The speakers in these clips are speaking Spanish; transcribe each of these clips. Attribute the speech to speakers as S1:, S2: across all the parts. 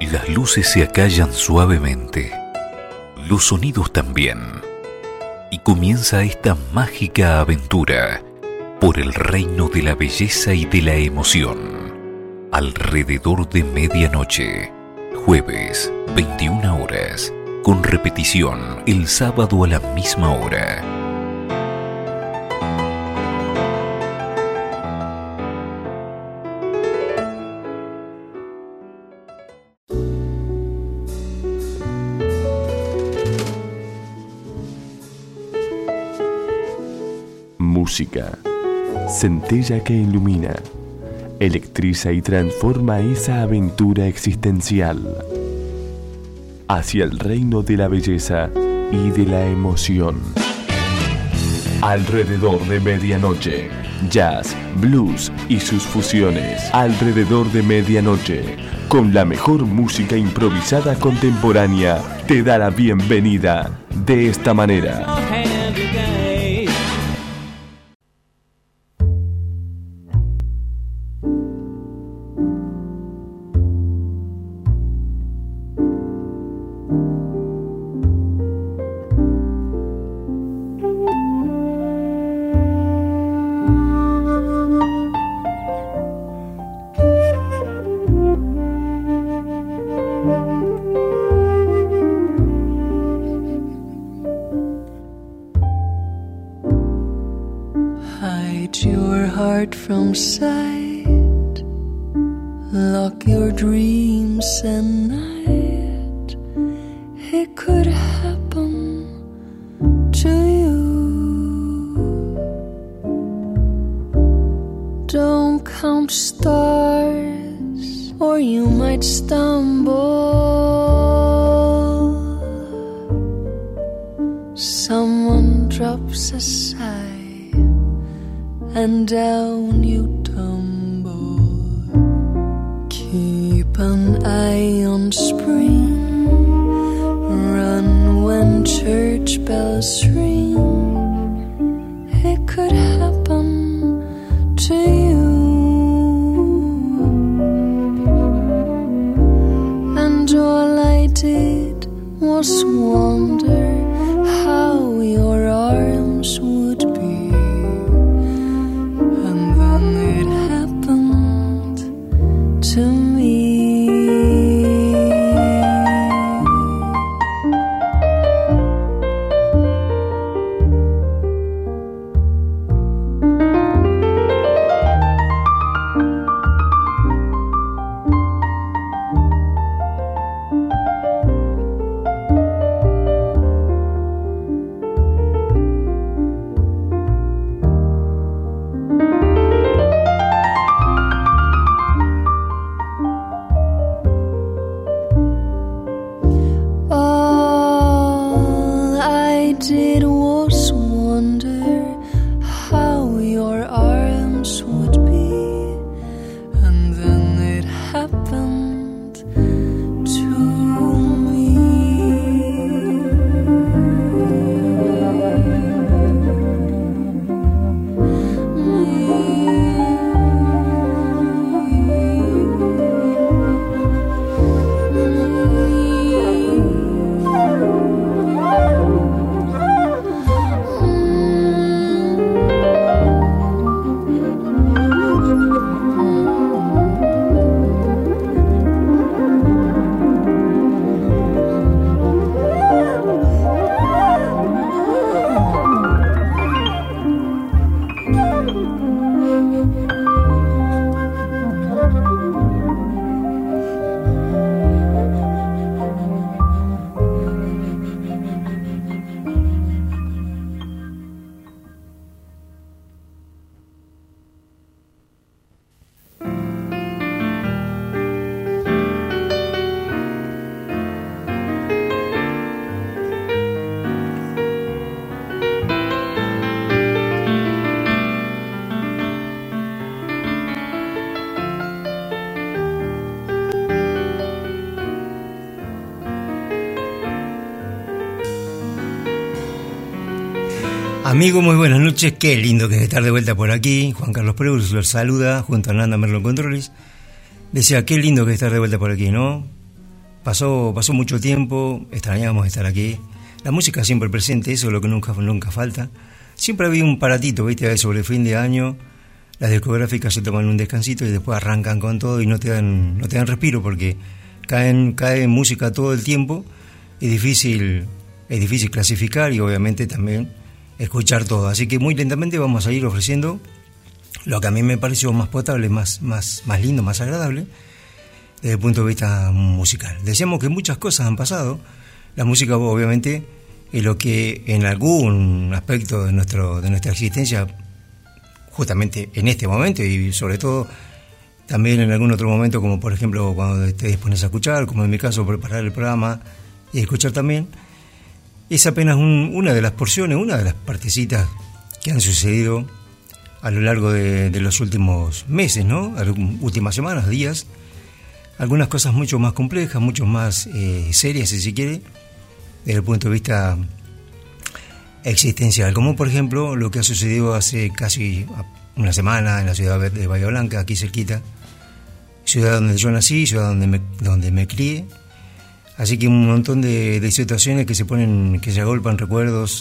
S1: Las luces se acallan suavemente, los sonidos también, y comienza esta mágica aventura por el reino de la belleza y de la emoción. Alrededor de medianoche, jueves, 21 horas, con repetición el sábado a la misma hora.
S2: Música, centella que ilumina, electriza y transforma esa aventura existencial hacia el reino de la belleza y de la emoción. Alrededor de medianoche, jazz, blues y sus fusiones. Alrededor de medianoche, con la mejor música improvisada contemporánea, te da la bienvenida de esta manera.
S3: From sight, lock your dreams and night. It could happen to you. Don't count stars, or you might stumble. Someone drops a sigh, and down you tumble. Keep an eye on spring, run when church bells ring. It could happen to you. And all I did was wonder how your arms would be. To me.
S4: Amigo, muy buenas noches, qué lindo que es estar de vuelta por aquí. Juan Carlos Preus los saluda junto a Hernanda Merlo Controles. Decía, qué lindo que es estar de vuelta por aquí, ¿no? Pasó mucho tiempo, extrañábamos estar aquí. La música siempre presente, eso es lo que nunca falta. Siempre había un paratito, ¿viste? Sobre el fin de año, las discográficas se toman un descansito y después arrancan con todo y no te dan respiro porque cae música todo el tiempo. Es difícil clasificar y obviamente también escuchar todo. Así que muy lentamente vamos a ir ofreciendo lo que a mí me pareció más potable, más lindo, más agradable desde el punto de vista musical. Decíamos que muchas cosas han pasado. La música obviamente es lo que en algún aspecto de nuestra existencia, justamente en este momento y sobre todo también en algún otro momento, como por ejemplo cuando te dispones a escuchar, como en mi caso preparar el programa y escuchar también, es apenas una de las porciones, una de las partecitas que han sucedido a lo largo de los últimos meses, ¿no? Últimas semanas, días. Algunas cosas mucho más complejas, mucho más serias, si se quiere, desde el punto de vista existencial. Como por ejemplo lo que ha sucedido hace casi una semana en la ciudad de Bahía Blanca, aquí cerquita. Ciudad donde yo nací, ciudad donde me crié. Así que un montón de situaciones que se agolpan, recuerdos,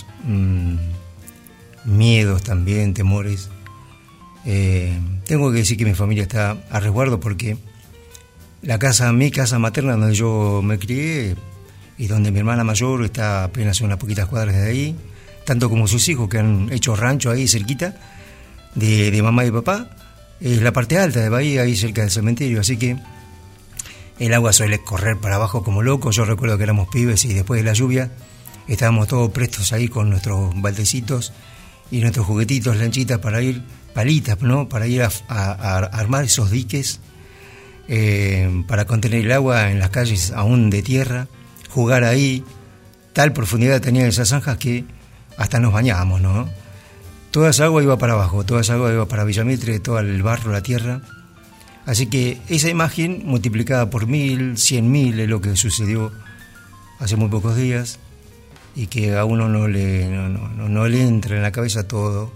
S4: miedos también, temores. Tengo que decir que mi familia está a resguardo porque mi casa materna donde yo me crié y donde mi hermana mayor está apenas unas poquitas cuadras de ahí, tanto como sus hijos que han hecho rancho ahí cerquita de mamá y papá, es la parte alta de Bahía, ahí cerca del cementerio, así que el agua suele correr para abajo como loco. Yo recuerdo que éramos pibes y después de la lluvia estábamos todos prestos ahí con nuestros baldecitos y nuestros juguetitos, lanchitas para ir, palitas, ¿no? Para ir a armar esos diques para contener el agua en las calles aún de tierra, jugar ahí. Tal profundidad tenían esas zanjas que hasta nos bañábamos, ¿no? Toda esa agua iba para abajo, toda esa agua iba para Villamitre, todo el barro, la tierra. Así que esa imagen multiplicada por 1000, 100.000 es lo que sucedió hace muy pocos días y que a uno no le entra en la cabeza todo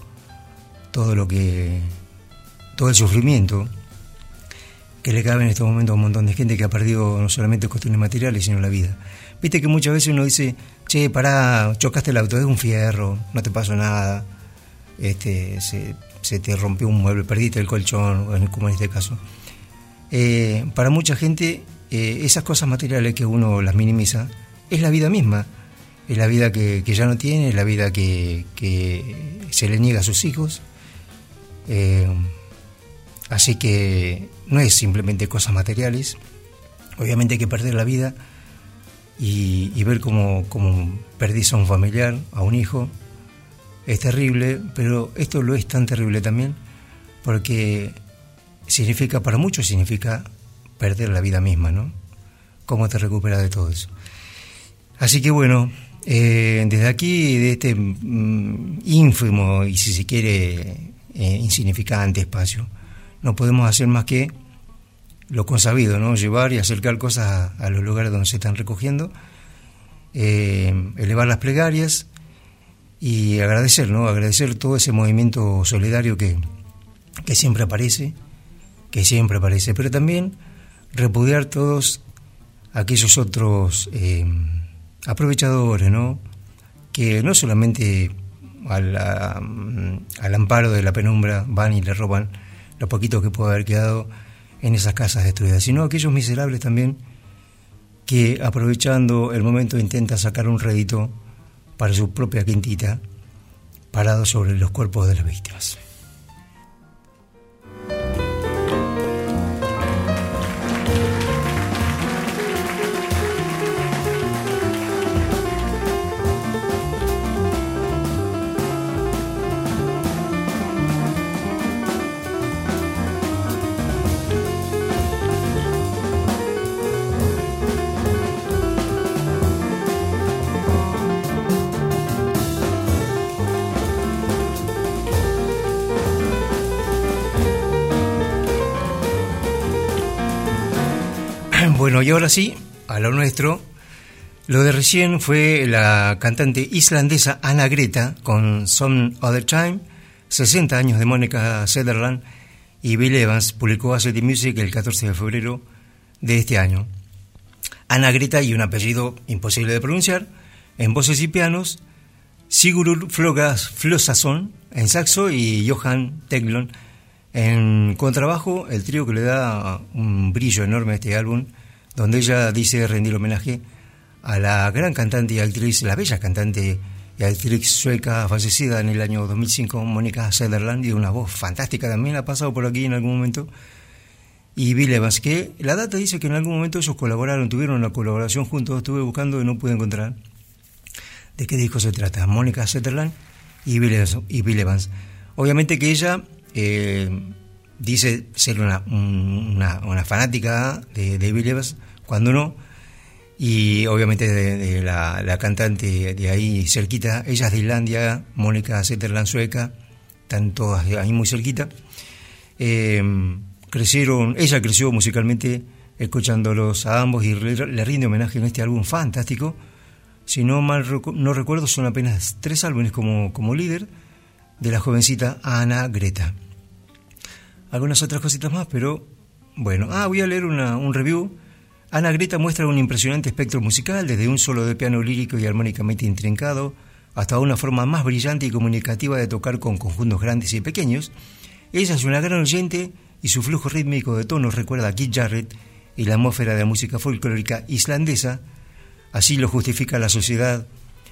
S4: el sufrimiento que le cabe en estos momentos a un montón de gente que ha perdido no solamente cuestiones materiales, sino la vida. Viste que muchas veces uno dice, che, pará, chocaste el auto, es un fierro, no te pasó nada, se te rompió un mueble, perdiste el colchón, como en este caso. Para mucha gente, esas cosas materiales que uno las minimiza, es la vida misma, es la vida que ya no tiene, es la vida que se le niega a sus hijos. Así que no es simplemente cosas materiales. Obviamente hay que perder la vida y ver cómo perdís a un familiar, a un hijo, es terrible, pero esto lo es tan terrible también porque para muchos significa perder la vida misma, ¿no? ¿Cómo te recuperas de todo eso? Así que bueno, desde aquí, de este ínfimo y si se quiere insignificante espacio, no podemos hacer más que lo consabido, ¿no? Llevar y acercar cosas a los lugares donde se están recogiendo, elevar las plegarias y agradecer, ¿no? Agradecer todo ese movimiento solidario que siempre aparece, pero también repudiar todos aquellos otros aprovechadores, ¿no? Que no solamente al amparo de la penumbra van y le roban lo poquito que puede haber quedado en esas casas destruidas, sino aquellos miserables también que aprovechando el momento intentan sacar un rédito para su propia quintita, parado sobre los cuerpos de las víctimas. Bueno, y ahora sí, a lo nuestro. Lo de recién fue la cantante islandesa Anna Greta con Some Other Time, 60 años de Mónica Sutherland y Bill Evans, publicó Acid Music el 14 de febrero de este año. Ana Greta y un apellido imposible de pronunciar, en voces y pianos, Sigurður Flosason en saxo y Johan Teglon en contrabajo, el trío que le da un brillo enorme a este álbum, donde ella dice rendir homenaje a la gran cantante y actriz, la bella cantante y actriz sueca fallecida en el año 2005, Mónica Söderland, y una voz fantástica también, ha pasado por aquí en algún momento, y Bill Evans, que la data dice que en algún momento ellos colaboraron, tuvieron una colaboración juntos, estuve buscando y no pude encontrar de qué disco se trata, Mónica Söderland y Bill Evans. Obviamente que ella dice ser una fanática de Bill Evans, cuando no, y obviamente de la cantante de ahí cerquita, ella es de Islandia, Mónica Söderland sueca, están todas ahí muy cerquita. Ella creció musicalmente escuchándolos a ambos y le rinde homenaje en este álbum fantástico. Si no mal no recuerdo, son apenas 3 álbumes como líder de la jovencita Ana Greta. Algunas otras cositas más, pero bueno. Voy a leer un review. Ana Greta muestra un impresionante espectro musical, desde un solo de piano lírico y armónicamente intrincado, hasta una forma más brillante y comunicativa de tocar con conjuntos grandes y pequeños. Ella es una gran oyente y su flujo rítmico de tonos recuerda a Keith Jarrett y la atmósfera de la música folclórica islandesa. Así lo justifica la sociedad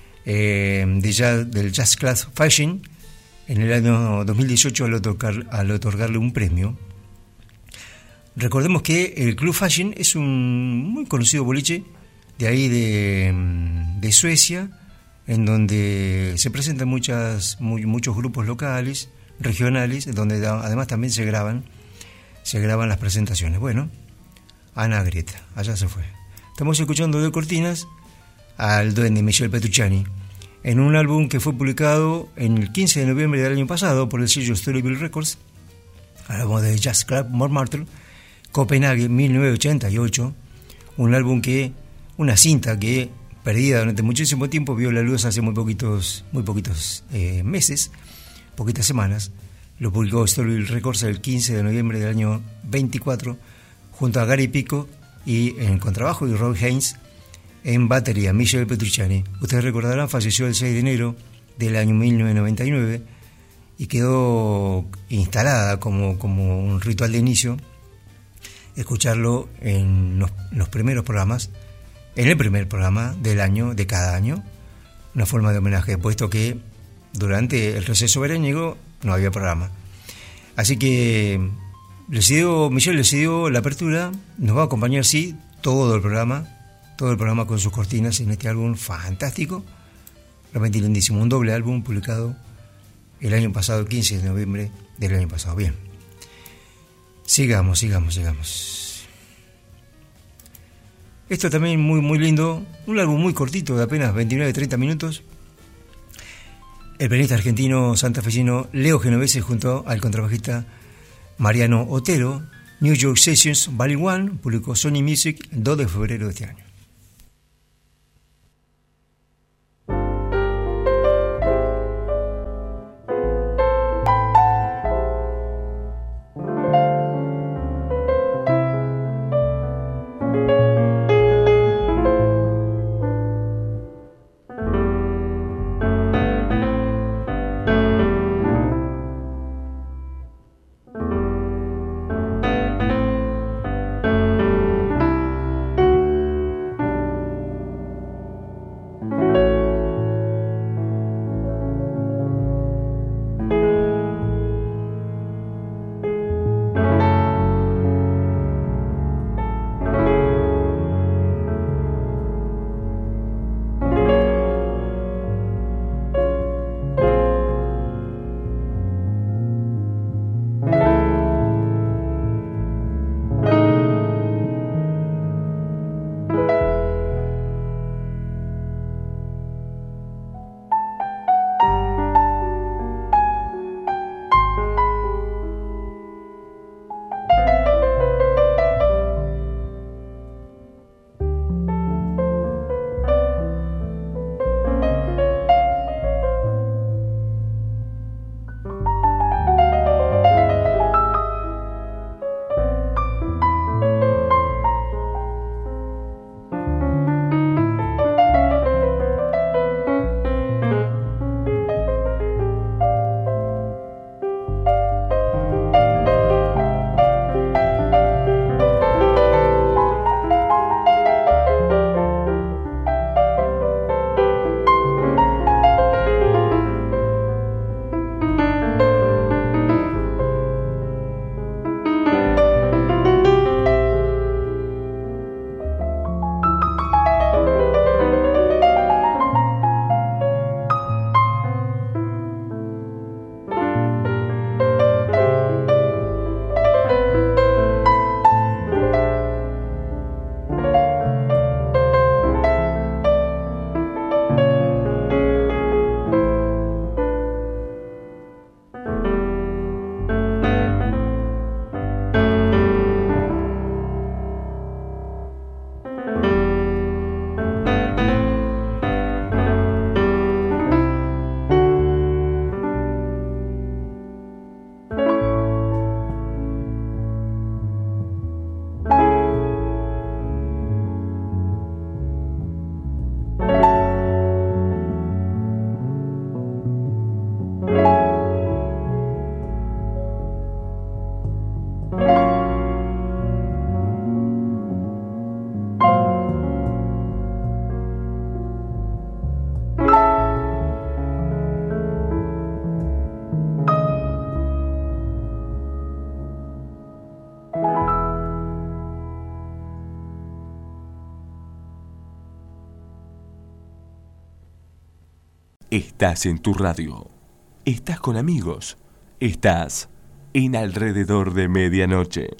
S4: del Jazz Club Fashion en el año 2018 al otorgarle un premio. Recordemos que el Club Fashion es un muy conocido boliche de ahí de Suecia, en donde se presentan muchos grupos locales, regionales, donde además también se graban las presentaciones. Bueno, Ana Greta, allá se fue. Estamos escuchando de cortinas al duende Michel Petrucciani en un álbum que fue publicado en el 15 de noviembre del año pasado por el sello Storyville Records. Hablamos de Jazz Club Montmartre, Copenhague, 1988. Una cinta que, perdida durante muchísimo tiempo, vio la luz hace muy poquitos meses, poquitas semanas. Lo publicó Storyville Records el 15 de noviembre del año 24, junto a Gary Pico y en contrabajo y Roy Haynes en batería, Michel Petrucciani. Ustedes recordarán, falleció el 6 de enero del año 1999 y quedó instalada como un ritual de inicio escucharlo en los primeros programas, en el primer programa de cada año, una forma de homenaje, puesto que durante el receso veraniego no había programa. Así que Michel decidió la apertura, nos va a acompañar, sí, todo el programa con sus cortinas en este álbum fantástico, realmente lindísimo, un doble álbum publicado el año pasado, 15 de noviembre del año pasado. Bien, sigamos. Esto también muy, muy lindo, un álbum muy cortito, de apenas 29-30 minutos. El pianista argentino santafesino Leo Genovese junto al contrabajista Mariano Otero, New York Sessions Volume 1, publicó Sony Music el 2 de febrero de este año.
S2: Estás en tu radio. Estás con amigos. Estás en Alrededor de Medianoche.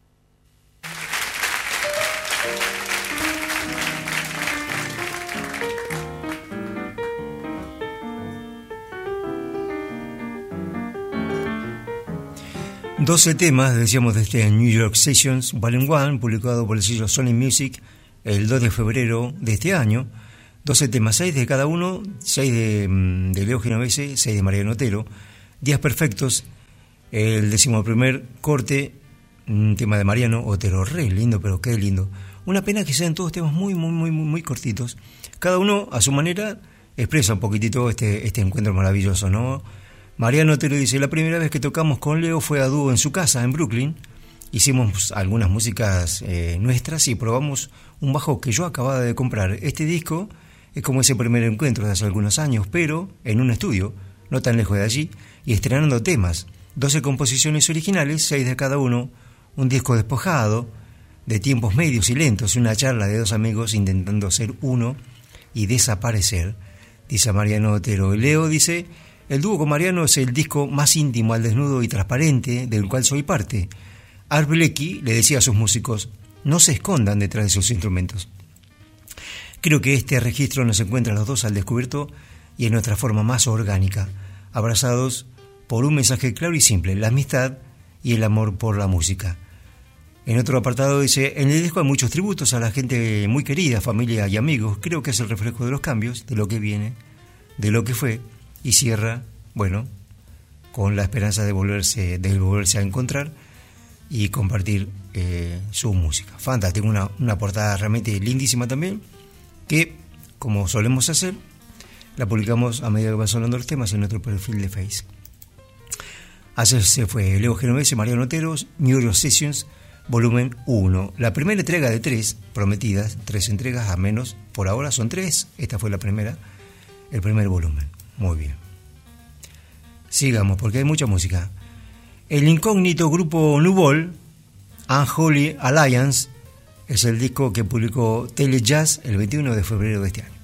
S4: Doce temas, decíamos, de este New York Sessions Volume 1, publicado por el sello Sony Music el 2 de febrero de este año. 12 temas, 6 de cada uno, 6 de Leo Genovese, 6 de Mariano Otero. Días Perfectos, el 11º corte, un tema de Mariano Otero, re lindo, pero qué lindo. Una pena que sean todos temas muy cortitos. Cada uno, a su manera, expresa un poquitito este encuentro maravilloso, ¿no? Mariano Otero dice: la primera vez que tocamos con Leo fue a dúo en su casa, en Brooklyn. Hicimos algunas músicas nuestras y probamos un bajo que yo acababa de comprar. Este disco es como ese primer encuentro de hace algunos años, pero en un estudio, no tan lejos de allí, y estrenando temas. 12 composiciones originales, 6 de cada uno, un disco despojado, de tiempos medios y lentos, una charla de dos amigos intentando ser uno y desaparecer, dice Mariano Otero. Y Leo dice: el dúo con Mariano es el disco más íntimo, al desnudo y transparente, del cual soy parte. Art Blakey le decía a sus músicos: no se escondan detrás de sus instrumentos. Creo que este registro nos encuentra a los dos al descubierto y en nuestra forma más orgánica, abrazados por un mensaje claro y simple: la amistad y el amor por la música. En otro apartado dice: en el disco hay muchos tributos a la gente muy querida, familia y amigos. Creo que es el reflejo de los cambios, de lo que viene, de lo que fue. Y cierra, bueno, con la esperanza de volverse a encontrar y compartir su música. Fantástico, una portada realmente lindísima también, que, como solemos hacer, la publicamos a medida que van sonando los temas en nuestro perfil de Face. Así se fue Leo Genovese, Mariano Otero, New York Sessions, volumen 1. La primera entrega de 3 prometidas, 3 entregas a menos, por ahora son 3, esta fue la primera, el primer volumen. Muy bien. Sigamos, porque hay mucha música. El incógnito grupo Nubol, Unholy Alliance, es el disco que publicó Telejazz el 21 de febrero de este año.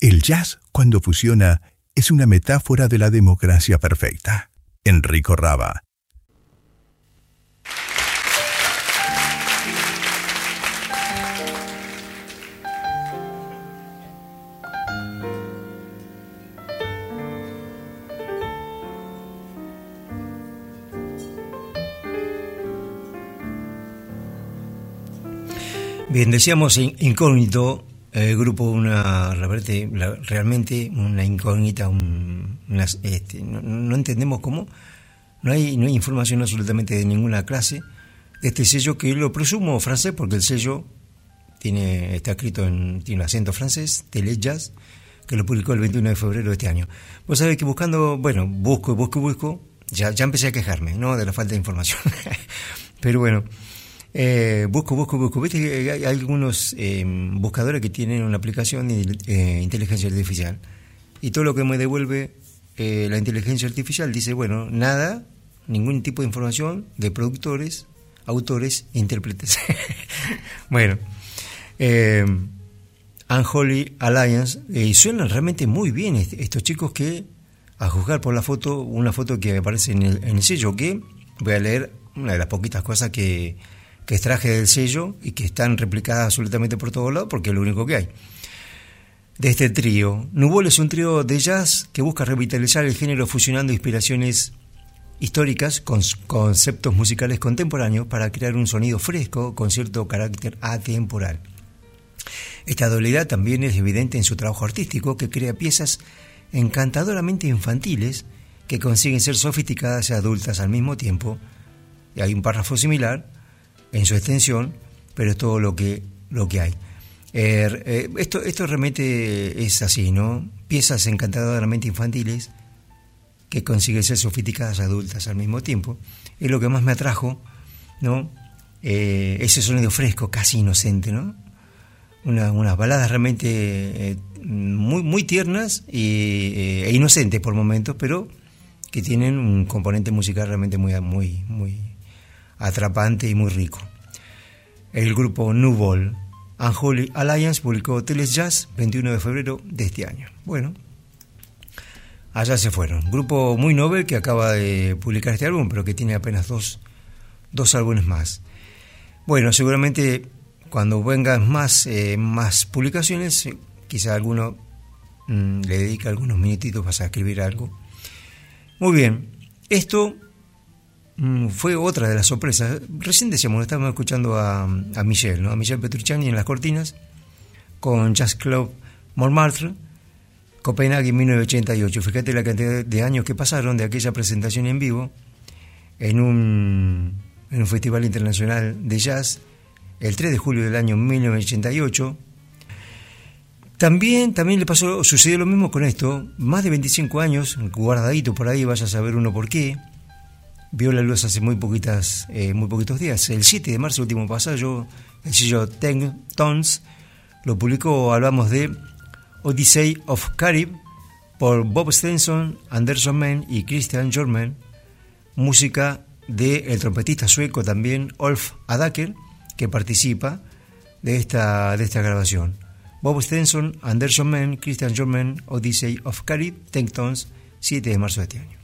S5: El jazz, cuando fusiona, es una metáfora de la democracia perfecta. Enrico Rava.
S4: Bien, decíamos incógnito, el grupo realmente una incógnita, no entendemos cómo, no hay información absolutamente de ninguna clase de este sello, que lo presumo francés porque el sello está escrito tiene un acento francés, Tele Jazz, que lo publicó el 21 de febrero de este año. Vos sabés que busco, ya empecé a quejarme, ¿no?, de la falta de información. Pero bueno, busco. Viste que hay algunos buscadores que tienen una aplicación de inteligencia artificial, y todo lo que me devuelve la inteligencia artificial dice, bueno, nada, ningún tipo de información de productores, autores, intérpretes. Bueno, Unholy Alliance, suenan realmente muy bien estos chicos, que, a juzgar por la foto, una foto que aparece en el sello, que voy a leer una de las poquitas cosas que extraje del sello y que están replicadas absolutamente por todos lados, porque es lo único que hay. De este trío, Nubol es un trío de jazz que busca revitalizar el género fusionando inspiraciones históricas con conceptos musicales contemporáneos para crear un sonido fresco con cierto carácter atemporal. Esta dualidad también es evidente en su trabajo artístico, que crea piezas encantadoramente infantiles que consiguen ser sofisticadas y adultas al mismo tiempo. Y hay un párrafo similar en su extensión, pero es todo lo que hay. Esto realmente es así, ¿no? Piezas encantadoramente infantiles que consiguen ser sofisticadas adultas al mismo tiempo. Es lo que más me atrajo, ¿no? Ese sonido fresco, casi inocente, ¿no? Unas baladas realmente muy tiernas e inocentes por momentos, pero que tienen un componente musical realmente muy atrapante y muy rico. El grupo Nubol, Unholy Alliance, publicó Teles Jazz 21 de febrero de este año. Bueno, allá se fueron. Grupo muy novel que acaba de publicar este álbum, pero que tiene apenas dos álbumes más. Bueno, seguramente cuando vengan más publicaciones, quizá alguno le dedica algunos minutitos para escribir algo. Muy bien, esto fue otra de las sorpresas. Recién decíamos, estábamos escuchando a Michel, ¿no? A Michel Petrucciani en las cortinas, con Jazz Club Montmartre, Copenhague en 1988. Fíjate la cantidad de años que pasaron de aquella presentación en vivo en un festival internacional de jazz, el 3 de julio del año 1988. También sucedió lo mismo con esto, más de 25 años, guardadito por ahí, vaya a saber uno por qué. Vio la luz hace muy poquitos días. El 7 de marzo último pasado, el sello Ten Tones lo publicó. Hablamos de Odyssey of Carib por Bob Stenson, Anderson Mann y Christian Jorman, música del trompetista sueco también Ulf Adaker, que participa de esta grabación. Bob Stenson, Anderson Mann, Christian Jorman, Odyssey of Carib, Ten Tones, 7 de marzo de este año.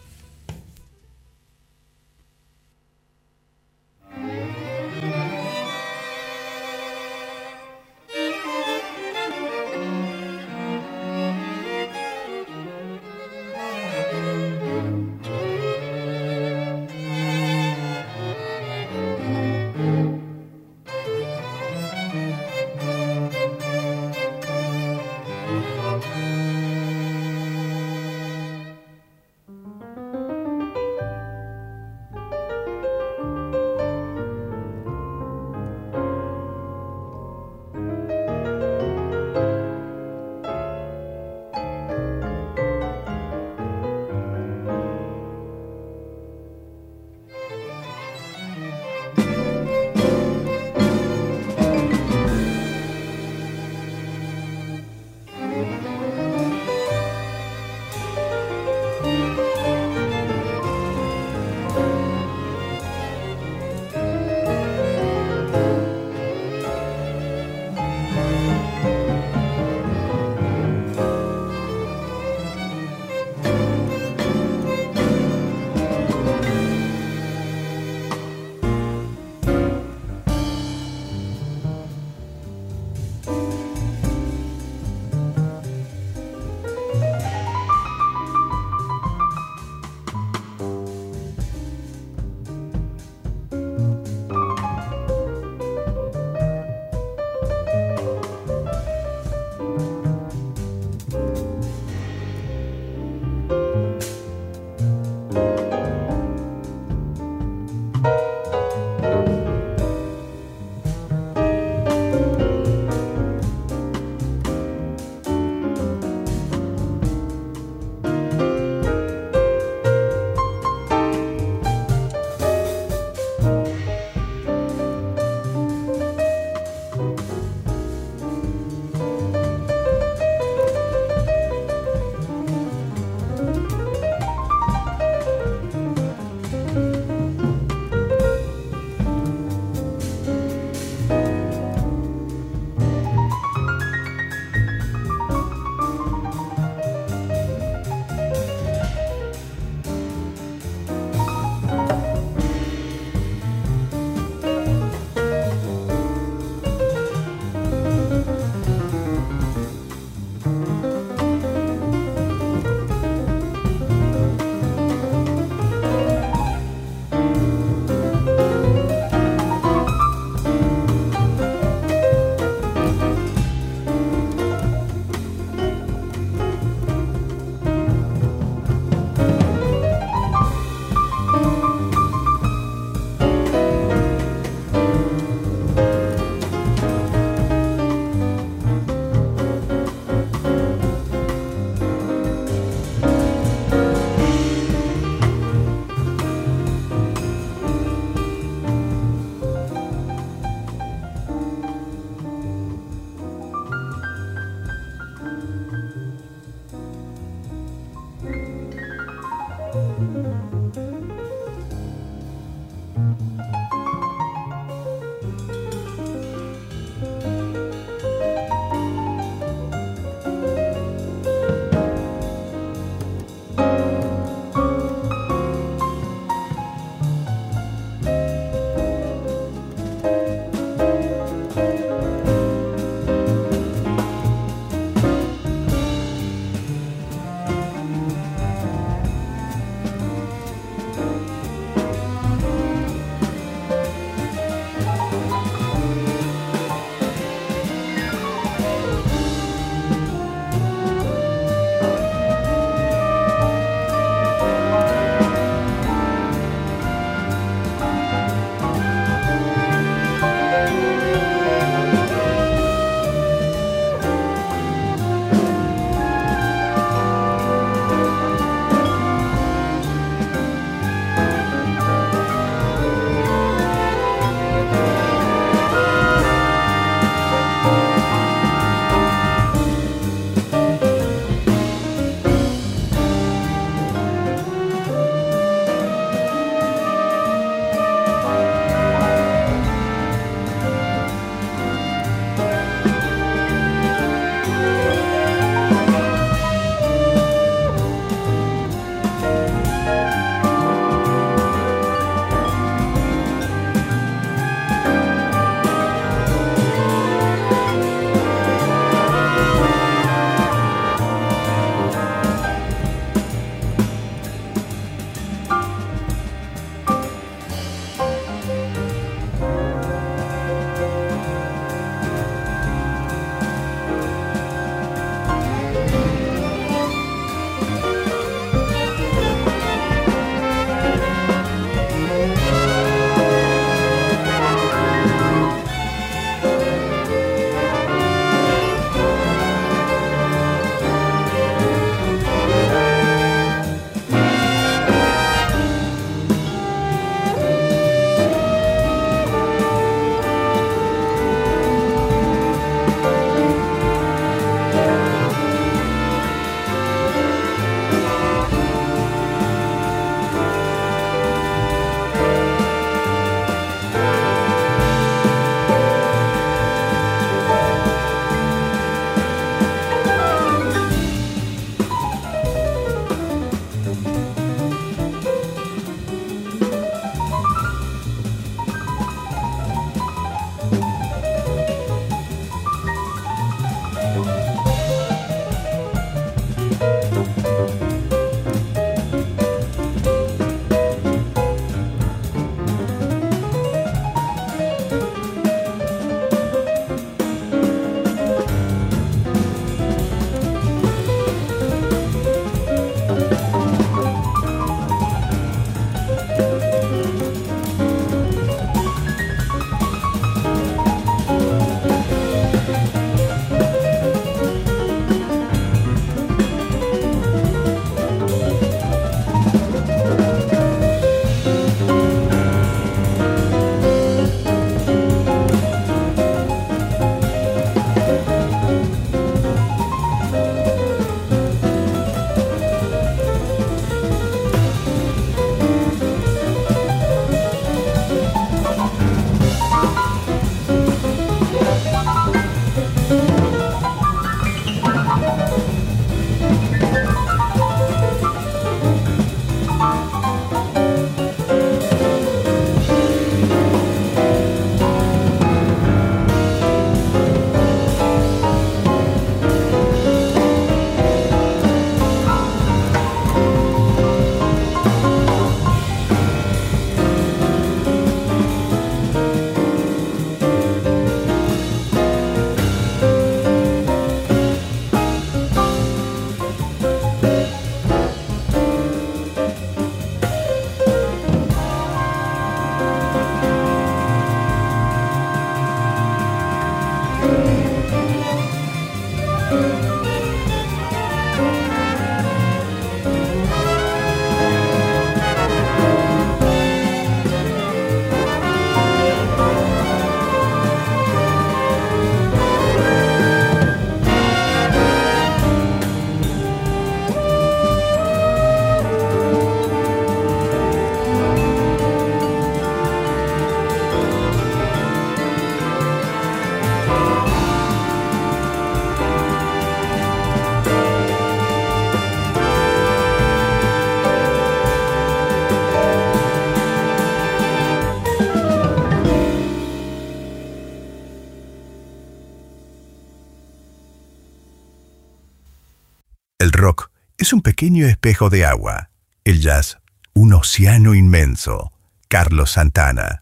S5: El rock es un pequeño espejo de agua. El jazz, un océano inmenso. Carlos Santana.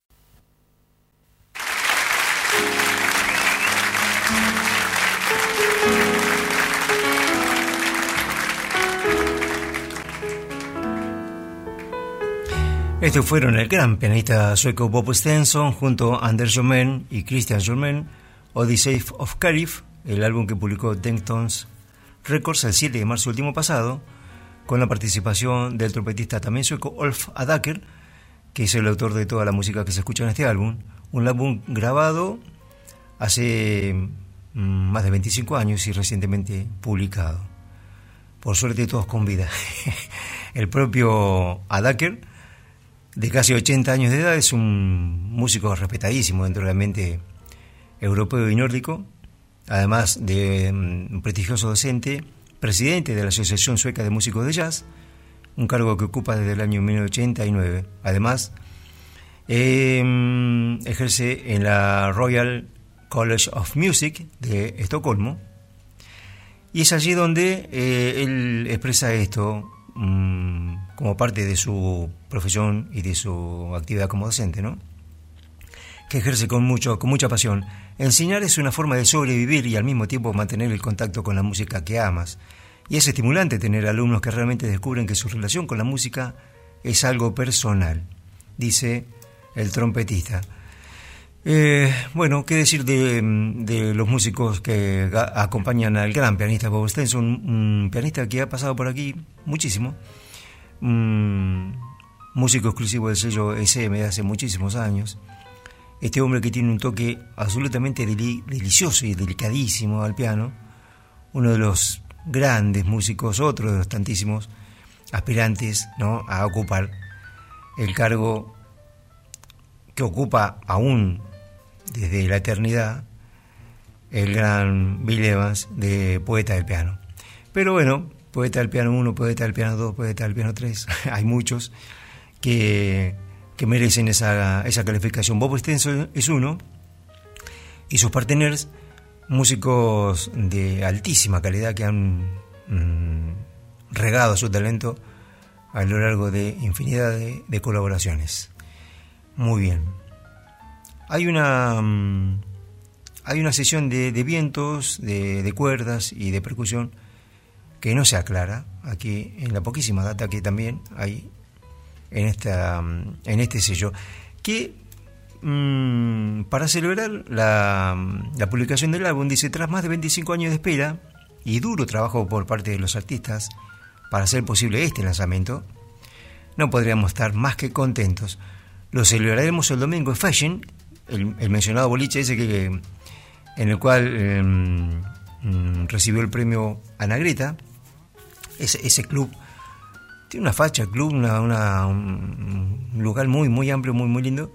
S4: Estos fueron el gran pianista sueco Bob Stenson junto a Anders Jormen y Christian Jormen, Odyssey of Carif, el álbum que publicó Deftones Records el 7 de marzo último pasado, con la participación del trompetista también sueco Ulf Adaker, que es el autor de toda la música que se escucha en este álbum, un álbum grabado hace más de 25 años y recientemente publicado. Por suerte todos con vida. El propio Adaker, de casi 80 años de edad, es un músico respetadísimo dentro del ambiente europeo y nórdico, además de un prestigioso docente, presidente de la Asociación Sueca de Músicos de Jazz, un cargo que ocupa desde el año 1989. Además, ejerce en la Royal College of Music de Estocolmo, y es allí donde él expresa esto como parte de su profesión y de su actividad como docente, ¿no? Que ejerce con mucha pasión. Enseñar es una forma de sobrevivir y al mismo tiempo mantener el contacto con la música que amas. Y es estimulante tener alumnos que realmente descubren que su relación con la música es algo personal, dice el trompetista. Bueno, qué decir de los músicos que acompañan al gran pianista Bob Stenson, un pianista que ha pasado por aquí muchísimo, músico exclusivo del sello SM de hace muchísimos años. Este hombre que tiene un toque absolutamente delicioso y delicadísimo al piano, uno de los grandes músicos, otro de los tantísimos aspirantes, ¿no?, a ocupar el cargo que ocupa aún desde la eternidad el gran Bill Evans de poeta del piano. Pero bueno, poeta del piano 1, poeta del piano 2, poeta del piano 3, hay muchos que merecen esa calificación. Bob Stenson es uno, y sus partners, músicos de altísima calidad que han regado su talento a lo largo de infinidad de colaboraciones. Muy bien. Hay una sesión de vientos, de cuerdas y de percusión que no se aclara aquí en la poquísima data que también hay en este sello, que para celebrar la publicación del álbum, dice: tras más de 25 años de espera y duro trabajo por parte de los artistas para hacer posible este lanzamiento, no podríamos estar más que contentos. Lo celebraremos el domingo en Fashion, el mencionado boliche ese en el cual recibió el premio Ana Greta. Ese club tiene una facha, club, un lugar muy amplio, muy lindo.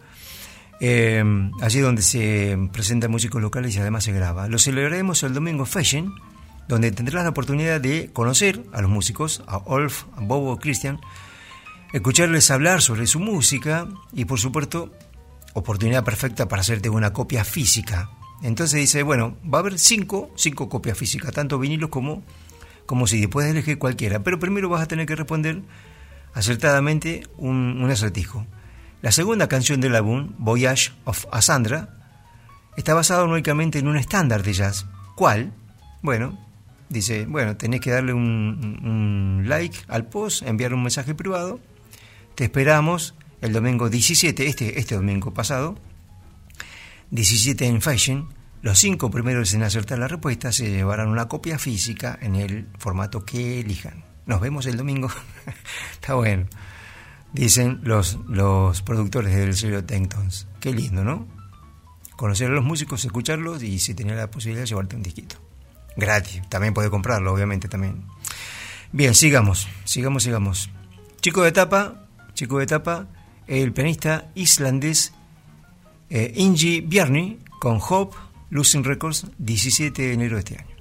S4: Allí donde se presentan músicos locales y además se graba. Lo celebraremos el domingo Fashion, donde tendrás la oportunidad de conocer a los músicos, a Ulf, a Bobo, Christian, escucharles hablar sobre su música y, por supuesto, oportunidad perfecta para hacerte una copia física. Entonces dice, bueno, va a haber cinco copias físicas, tanto vinilos como CD, puedes elegir cualquiera, pero primero vas a tener que responder acertadamente un acertijo. La segunda canción del álbum, Voyage of Asandra, está basada únicamente en un estándar de jazz. ¿Cuál? Bueno, dice, tenés que darle un like al post, enviar un mensaje privado. Te esperamos el domingo 17, este domingo pasado, 17 en Fashion, Los 5 primeros en acertar la respuesta se llevarán una copia física en el formato que elijan. Nos vemos el domingo. Está bueno. Dicen los productores del sello Tectons. Qué lindo, ¿no? Conocer a los músicos, escucharlos y si tenés la posibilidad de llevarte un disquito. Gratis. También podés comprarlo, obviamente, también. Bien, sigamos. Chico de etapa, el pianista islandés Ingi Bjarni con Hope, Losing Records, 17 de enero de este año.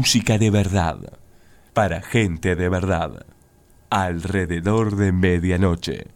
S2: música de verdad, para gente de verdad, alrededor de medianoche.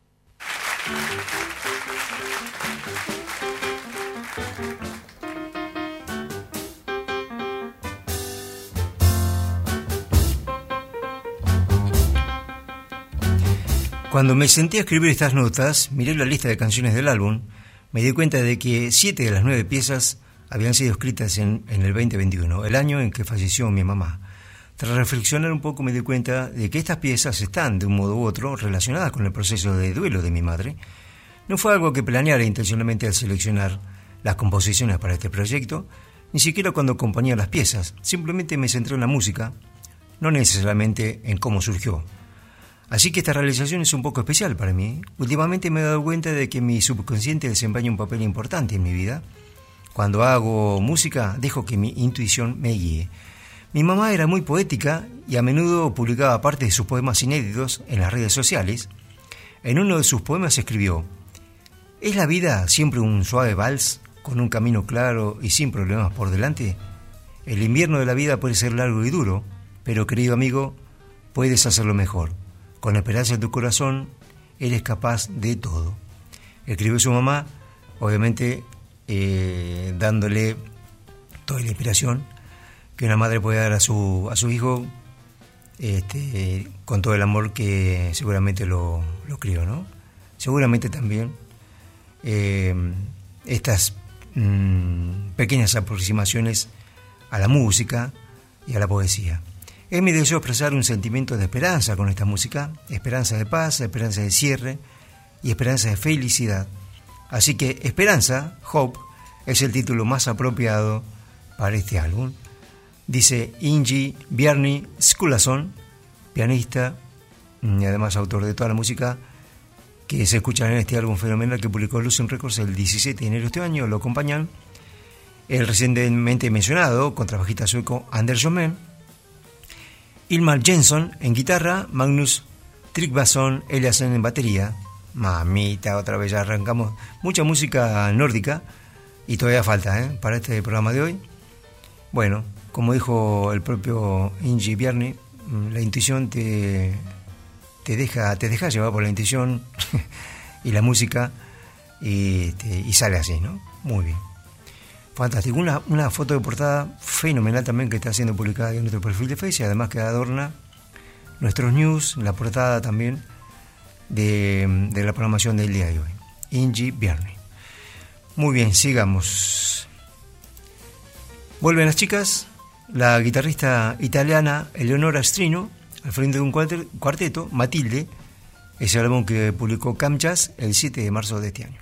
S4: Cuando me senté a escribir estas notas, miré la lista de canciones del álbum, me di cuenta de que 7 de las 9 piezas habían sido escritas en el 2021, el año en que falleció mi mamá. Tras reflexionar un poco me di cuenta de que estas piezas están, de un modo u otro, relacionadas con el proceso de duelo de mi madre. No fue algo que planeara intencionalmente al seleccionar las composiciones para este proyecto, ni siquiera cuando componía las piezas. Simplemente me centré en la música, no necesariamente en cómo surgió. Así que esta realización es un poco especial para mí. Últimamente me he dado cuenta de que mi subconsciente desempeña un papel importante en mi vida. Cuando hago música, dejo que mi intuición me guíe. Mi mamá era muy poética y a menudo publicaba parte de sus poemas inéditos en las redes sociales. En uno de sus poemas escribió: ¿es la vida siempre un suave vals, con un camino claro y sin problemas por delante? El invierno de la vida puede ser largo y duro, pero querido amigo, puedes hacerlo mejor. Con esperanza en tu corazón, eres capaz de todo. Escribió su mamá, obviamente dándole toda la inspiración que una madre puede dar a su hijo, con todo el amor que seguramente lo crió, ¿no? Seguramente también estas pequeñas aproximaciones a la música y a la poesía. Él me deseó expresar un sentimiento de esperanza con esta música, esperanza de paz, esperanza de cierre y esperanza de felicidad. Así que Esperanza, Hope, es el título más apropiado para este álbum. Dice Yngwie Bjarni Skulason, pianista y además autor de toda la música que se escucha en este álbum fenomenal que publicó Lucent Records el 17 de enero de este año. Lo acompañan el recientemente mencionado contrabajista sueco Anders Jomen, Ilmar Jensson en guitarra, Magnus Tryggvason Eliasson en batería. Mamita, otra vez ya arrancamos. Mucha música nórdica y todavía falta para este programa de hoy. Bueno, como dijo el propio Yngwie Bjarni, la intuición te deja llevar por la intuición y la música y sale así, ¿no? Muy bien. Fantástico, una foto de portada fenomenal también que está siendo publicada en nuestro perfil de Facebook y además que adorna nuestros news, la portada también de la programación del día de hoy. Yngwie Bjarni. Muy bien, sigamos. Vuelven las chicas, la guitarrista italiana Eleonora Strino, al frente de un cuarteto, Matilde, es el álbum que publicó Cam Jazz el 7 de marzo de este año.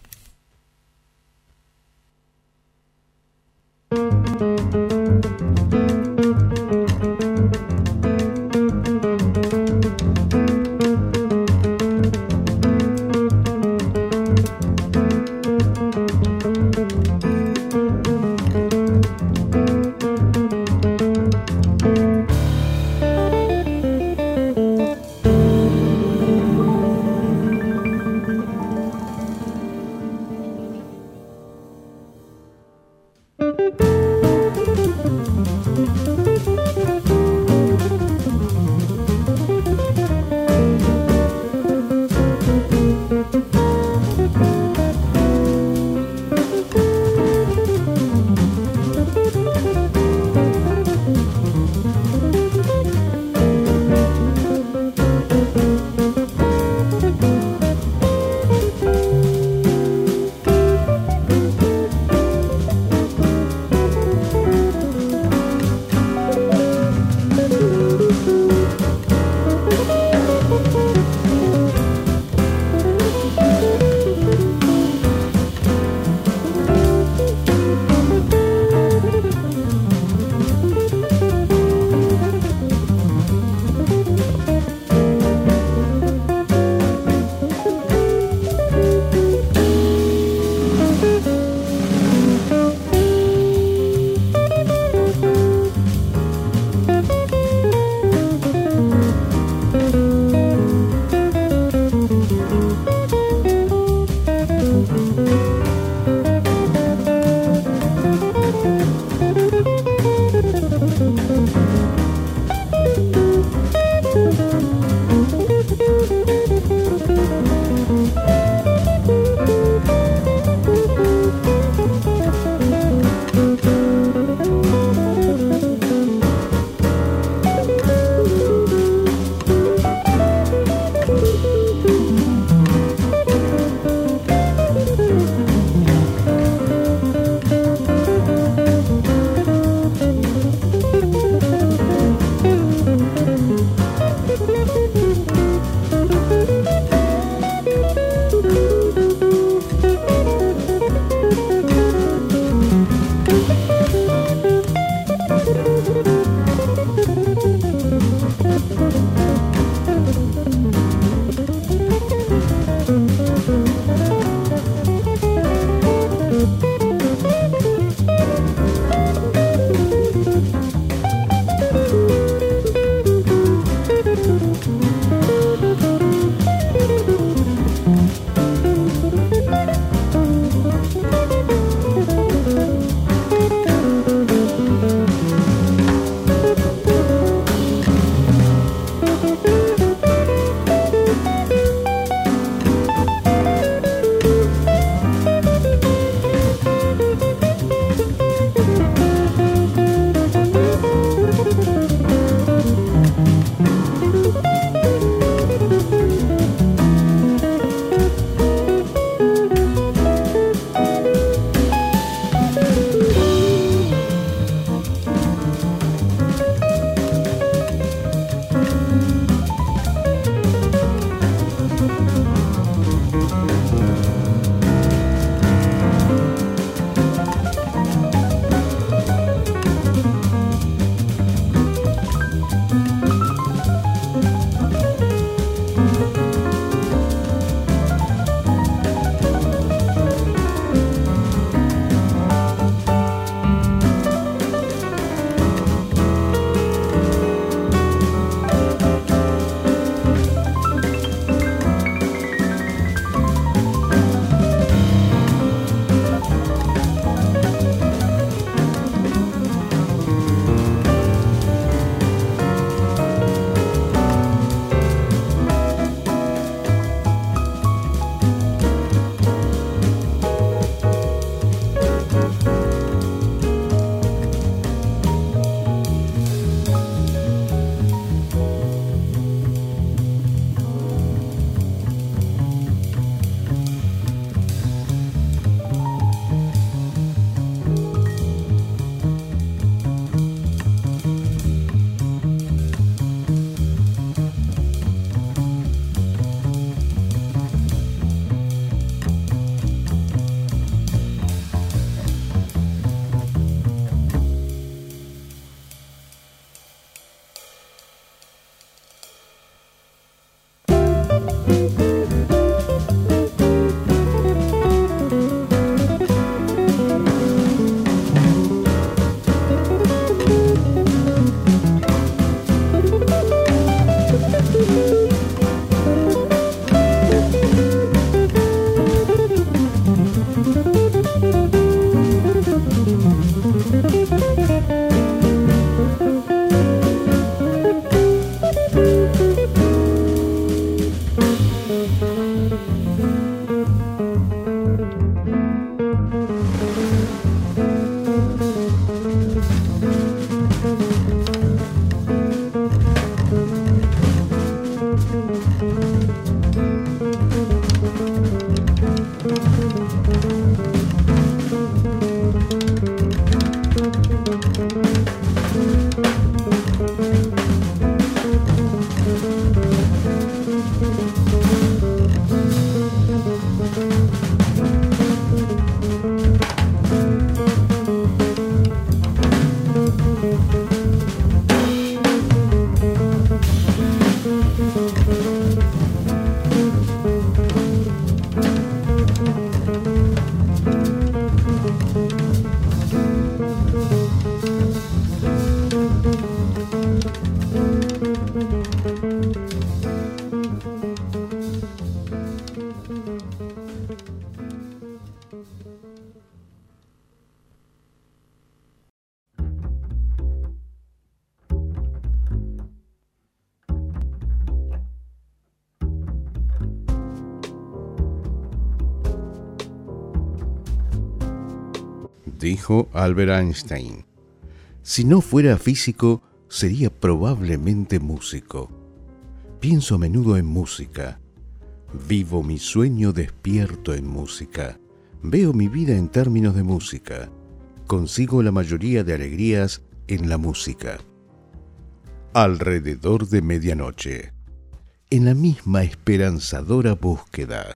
S6: Dijo Albert Einstein: si no fuera físico, sería probablemente músico. Pienso a menudo en música. Vivo mi sueño despierto en música. Veo mi vida en términos de música. Consigo la mayoría de alegrías en la música. Alrededor de medianoche. En la misma esperanzadora búsqueda.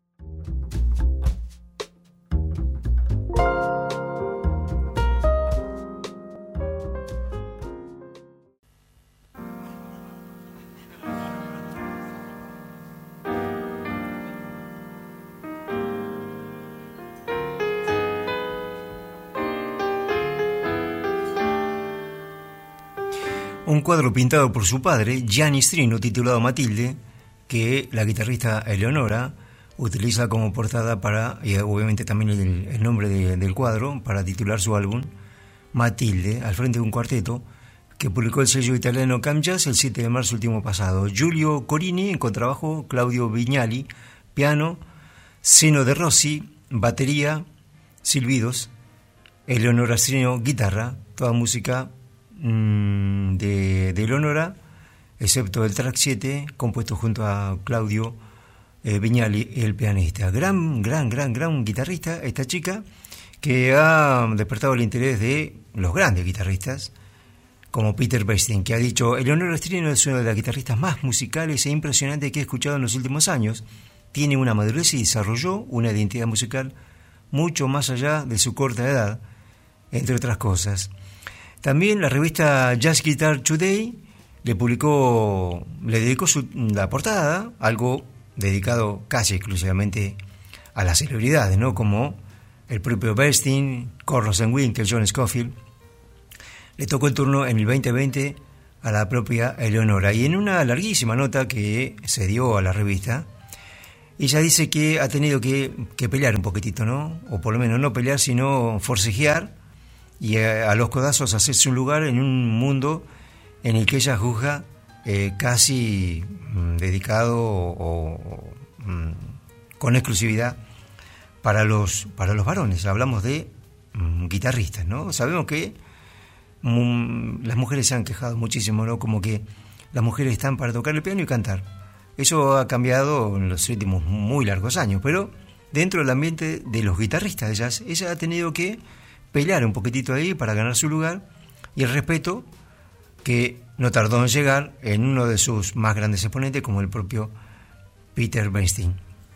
S4: Un cuadro pintado por su padre, Gianni Strino, titulado Matilde, que la guitarrista Eleonora utiliza como portada para, y obviamente también el nombre del cuadro, para titular su álbum, Matilde, al frente de un cuarteto, que publicó el sello italiano Cam Jazz el 7 de marzo último pasado. Giulio Corini en contrabajo, Claudio Vignali, piano, Zeno De Rossi, batería, silbidos, Eleonora Strino, guitarra, toda música de Eleonora, excepto el track 7, compuesto junto a Claudio Vignali, el pianista. Gran guitarrista, esta chica, que ha despertado el interés de los grandes guitarristas, como Peter Westing, que ha dicho: Eleonora Strino es una de las guitarristas más musicales e impresionantes que he escuchado en los últimos años. Tiene una madurez y desarrolló una identidad musical mucho más allá de su corta edad, entre otras cosas. También la revista Jazz Guitar Today le dedicó la portada, algo dedicado casi exclusivamente a las celebridades, ¿no? Como el propio Westing, Kurt Rosenwinkel, John Scofield. Le tocó el turno en el 2020 a la propia Eleonora. Y en una larguísima nota que se dio a la revista, ella dice que ha tenido que pelear un poquitito, ¿no? O por lo menos no pelear, sino forcejear y a los codazos hacerse un lugar en un mundo en el que ella juzga casi dedicado o con exclusividad para los varones. Hablamos de guitarristas, ¿no? Sabemos que las mujeres se han quejado muchísimo, ¿no? Como que las mujeres están para tocar el piano y cantar. Eso ha cambiado en los últimos muy largos años, pero dentro del ambiente de los guitarristas de jazz, ella ha tenido que pelear un poquitito ahí para ganar su lugar y el respeto que no tardó en llegar en uno de sus más grandes exponentes, como el propio Peter Westing.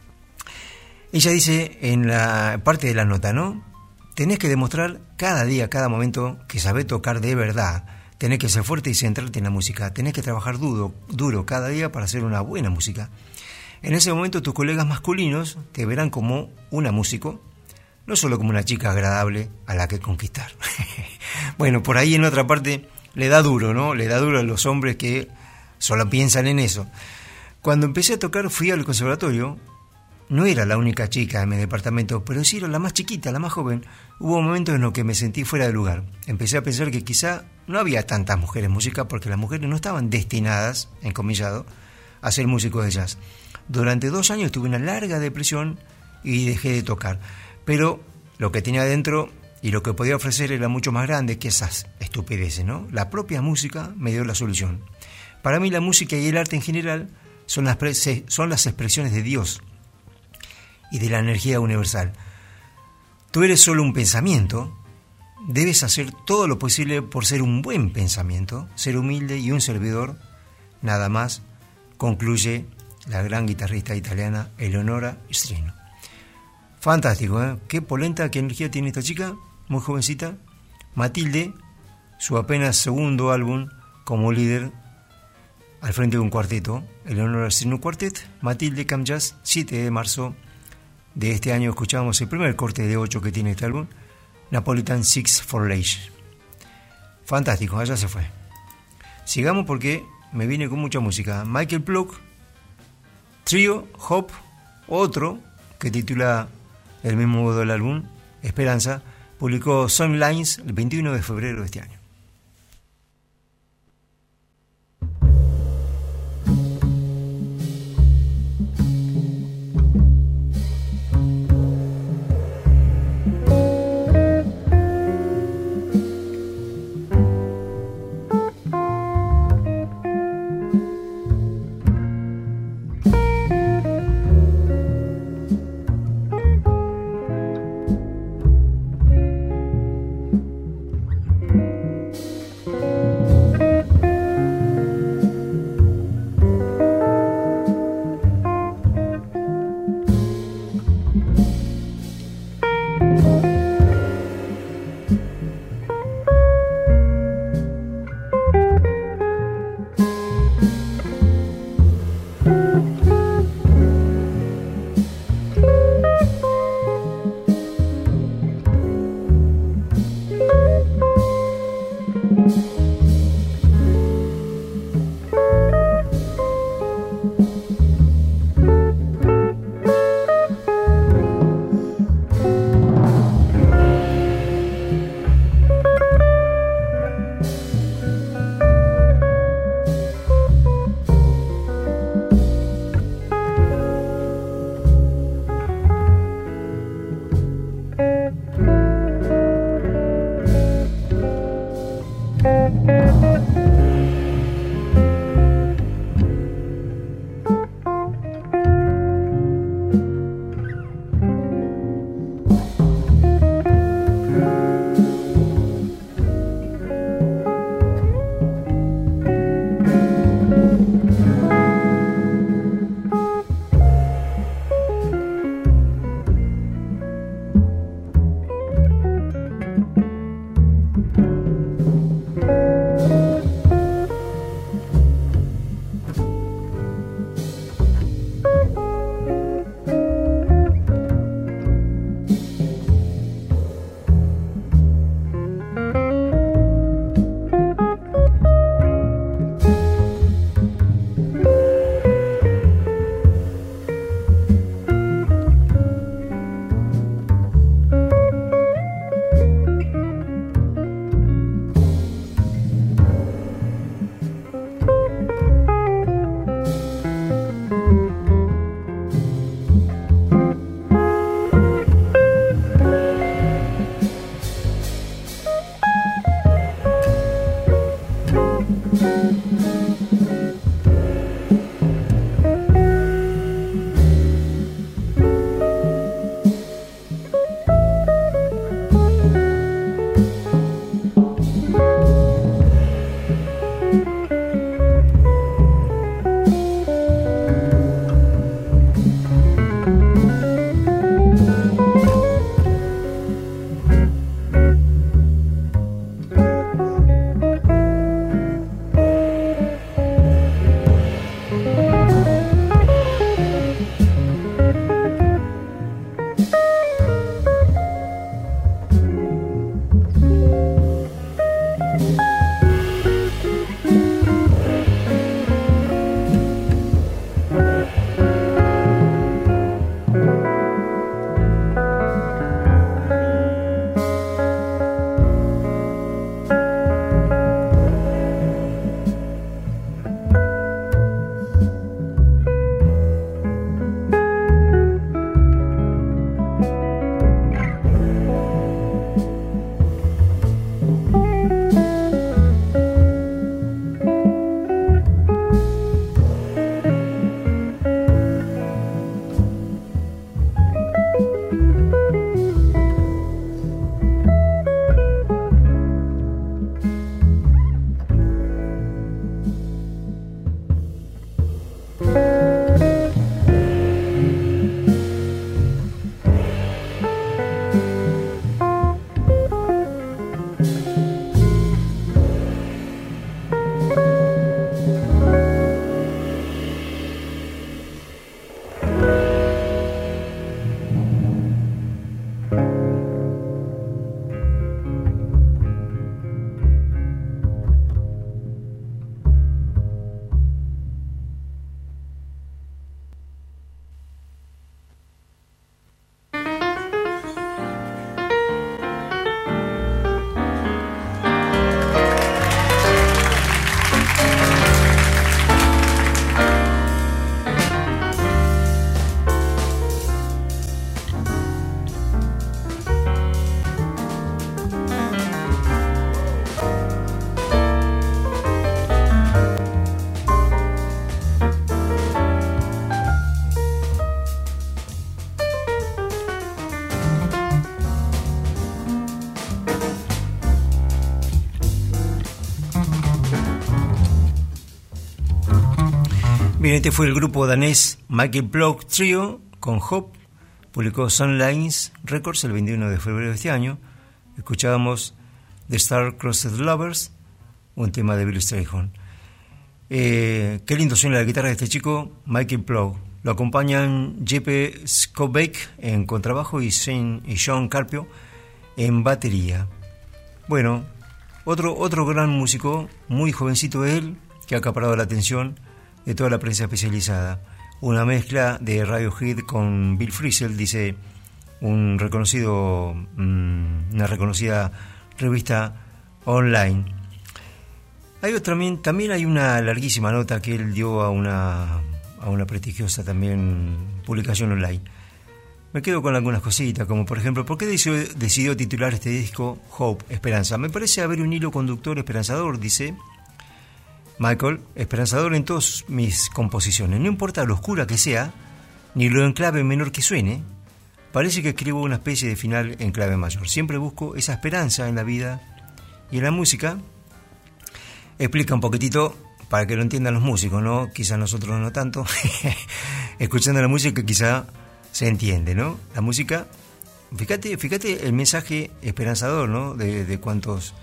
S4: Ella dice en la parte de la nota, ¿no? Tenés que demostrar cada día, cada momento que sabés tocar de verdad. Tenés que ser fuerte y centrarte en la música. Tenés que trabajar duro cada día para hacer una buena música. En ese momento tus colegas masculinos te verán como una músico, no solo como una chica agradable a la que conquistar. Bueno, por ahí en otra parte le da duro, ¿no? Le da duro a los hombres que solo piensan en eso. Cuando empecé a tocar fui al conservatorio. No era la única chica en mi departamento, pero sí era la más chiquita, la más joven. Hubo momentos en los que me sentí fuera de lugar. Empecé a pensar que quizá no había tantas mujeres en música porque las mujeres no estaban destinadas, encomillado, a ser músicos de jazz. Durante 2 años tuve una larga depresión y dejé de tocar. Pero lo que tenía dentro y lo que podía ofrecer era mucho más grande que esas estupideces, ¿no? La propia música me dio la solución. Para mí la música y el arte en general son las expresiones de Dios y de la energía universal. Tú eres solo un pensamiento, debes hacer todo lo posible por ser un buen pensamiento, ser humilde y un servidor, nada más, concluye la gran guitarrista italiana Eleonora Strino. Fantástico, ¿eh? Qué polenta, qué energía tiene esta chica, muy jovencita. Matilde, su apenas segundo álbum como líder al frente de un cuarteto, Eleonora Strino Quartet. Matilde Camp Jazz, 7 de marzo de este año escuchamos el primer corte de 8 que tiene este álbum, Napolitan Six for Age. Fantástico, allá se fue. Sigamos porque me viene con mucha música. Michael Block, Trio, Hop, otro que titula el mismo modo del álbum, Esperanza, publicó Songlines el 21 de febrero de este año. Bien, este fue el grupo danés Michael Plug Trio con Hope, publicó Sunlines Records el 21 de febrero de este año. Escuchábamos The Star-Crossed Lovers, un tema de Bill Strayhorn. Qué lindo suena la guitarra de este chico, Michael Plug. Lo acompañan Jeppe Skobbeck en contrabajo y Sean Carpio en batería. Bueno, otro gran músico, muy jovencito él, que ha acaparado la atención de toda la prensa especializada. Una mezcla de Radiohead con Bill Frisell, dice una reconocida revista online. También hay una larguísima nota que él dio a una prestigiosa también publicación online. Me quedo con algunas cositas, como por ejemplo, ¿por qué decidió titular este disco Hope, Esperanza? Me parece haber un hilo conductor esperanzador, dice Michael, esperanzador en todas mis composiciones. No importa lo oscura que sea, ni lo en clave menor que suene, parece que escribo una especie de final en clave mayor. Siempre busco esa esperanza en la vida y en la música. Explica un poquitito para que lo entiendan los músicos, ¿no? Quizá nosotros no tanto. Escuchando la música quizá se entiende, ¿no? La música, fíjate el mensaje esperanzador, ¿no? De cuantos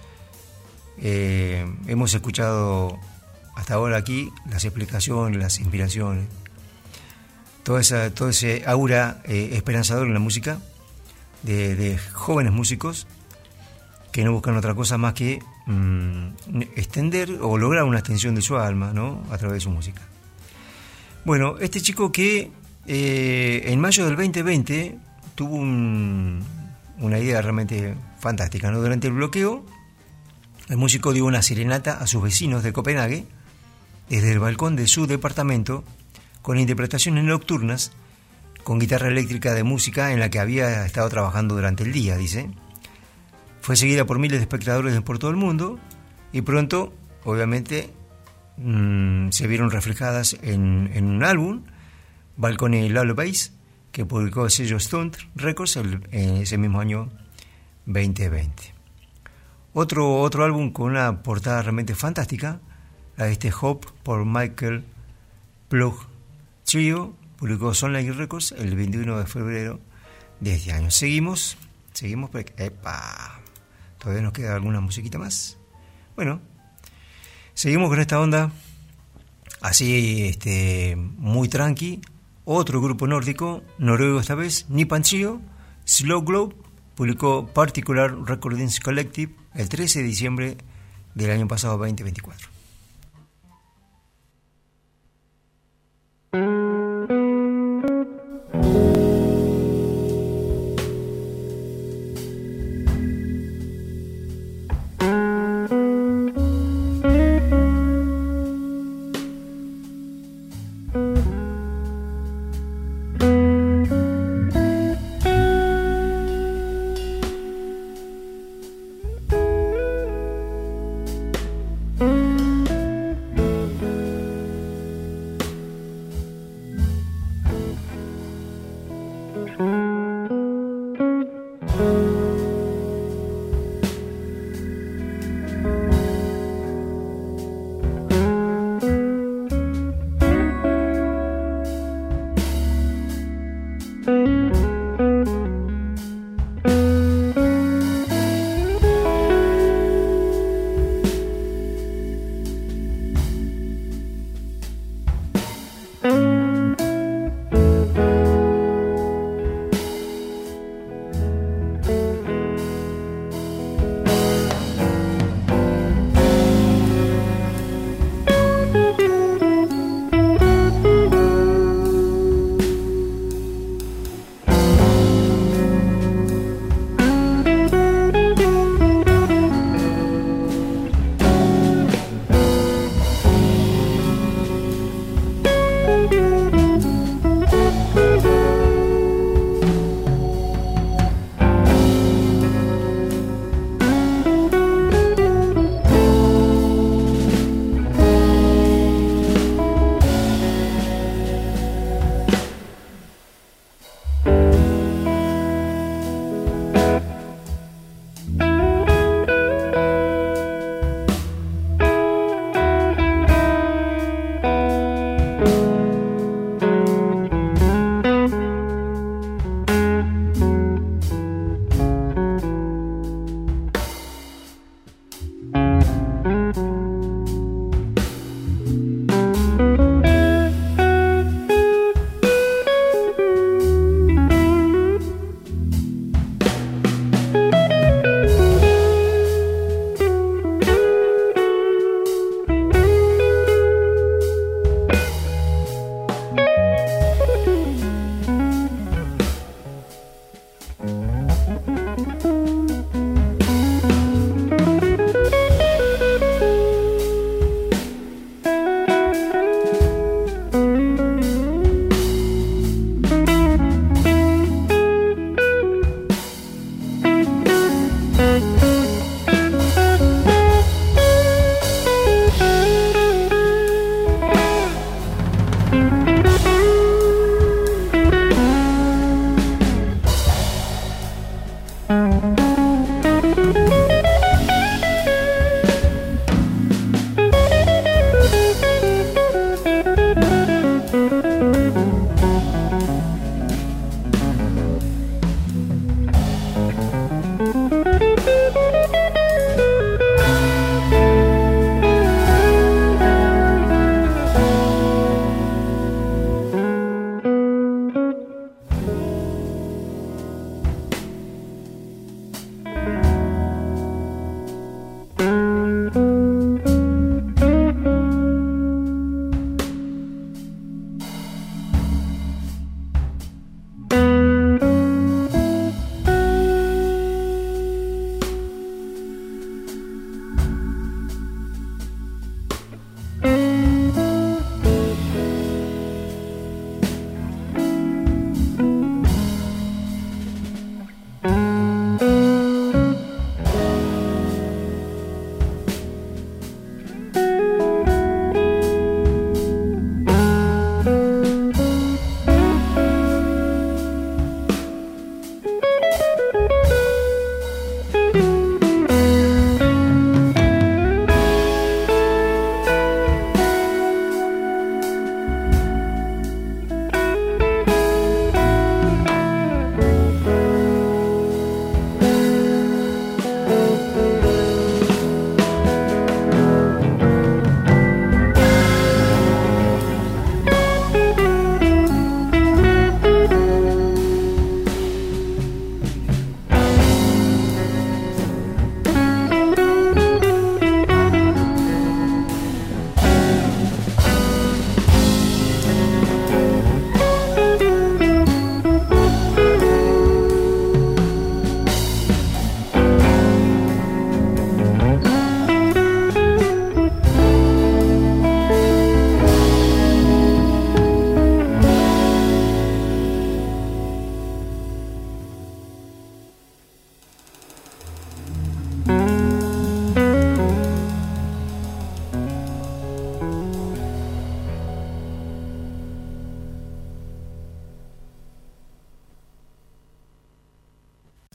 S4: hemos escuchado hasta ahora aquí, las explicaciones, las inspiraciones, todo ese aura esperanzador en la música de jóvenes músicos que no buscan otra cosa más que extender o lograr una extensión de su alma, ¿no? A través de su música. Bueno, este chico que en mayo del 2020 tuvo una idea realmente fantástica, ¿no? Durante el bloqueo, el músico dio una serenata a sus vecinos de Copenhague desde el balcón de su departamento, con interpretaciones nocturnas, con guitarra eléctrica de música en la que había estado trabajando durante el día, dice. Fue seguida por miles de espectadores por todo el mundo y pronto, obviamente, se vieron reflejadas en un álbum, Balcony Lullabies, que publicó el sello Stunt Records en ese mismo año 2020. Otro álbum con una portada realmente fantástica, la de este Hope por Michael Plug Trio, publicó Sunlight Records el 21 de febrero de este año. Seguimos, ¡epa! Todavía nos queda alguna musiquita más. Bueno, seguimos con esta onda así, muy tranqui. Otro grupo nórdico, noruego esta vez, Nipan Trio, Slow Globe, publicó Particular Recordings Collective el 13 de diciembre del año pasado, 2024.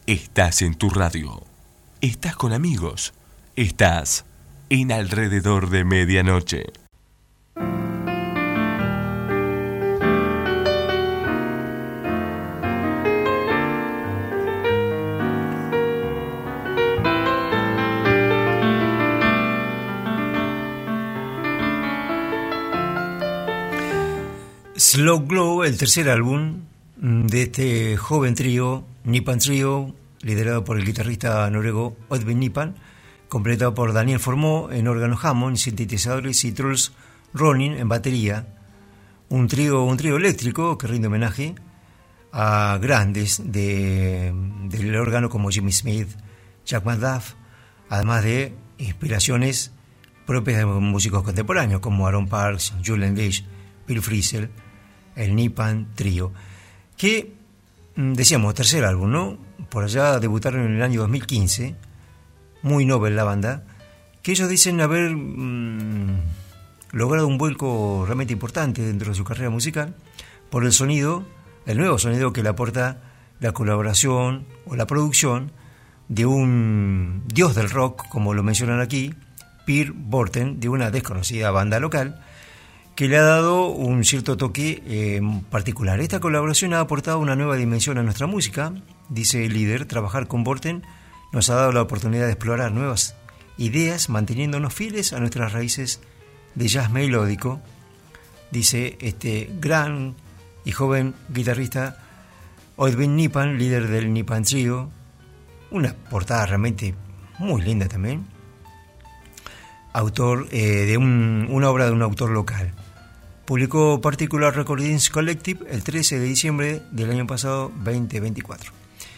S2: Estás en tu radio. Estás con amigos. Estás en Alrededor de Medianoche.
S4: Slow Glow, el tercer álbum de este joven trío, Nipan Trio, liderado por el guitarrista noruego Oddbjørn Nipan, completado por Daniel Formó en órgano Hammond, sintetizadores y Truls Ronin en batería. Un trío eléctrico que rinde homenaje a grandes del órgano como Jimmy Smith, Jack McDuff, además de inspiraciones propias de músicos contemporáneos como Aaron Parks, Julian Gage, Bill Frisell, el Nipan Trio, que decíamos tercer álbum, ¿no? Por allá debutaron en el año 2015, muy novel la banda, que ellos dicen haber logrado un vuelco realmente importante dentro de su carrera musical por el sonido, el nuevo sonido que le aporta la colaboración o la producción de un dios del rock, como lo mencionan aquí, Pierre Bourton, de una desconocida banda local, que le ha dado un cierto toque particular. Esta colaboración ha aportado una nueva dimensión a nuestra música, dice el líder. Trabajar con Bourton nos ha dado la oportunidad de explorar nuevas ideas, manteniéndonos fieles a nuestras raíces de jazz melódico, dice este gran y joven guitarrista Oddbjørn Nipan, líder del Nipan Trio. Una portada realmente muy linda también, autor de una obra de un autor local. Publicó Particular Recordings Collective el 13 de diciembre del año pasado, 2024.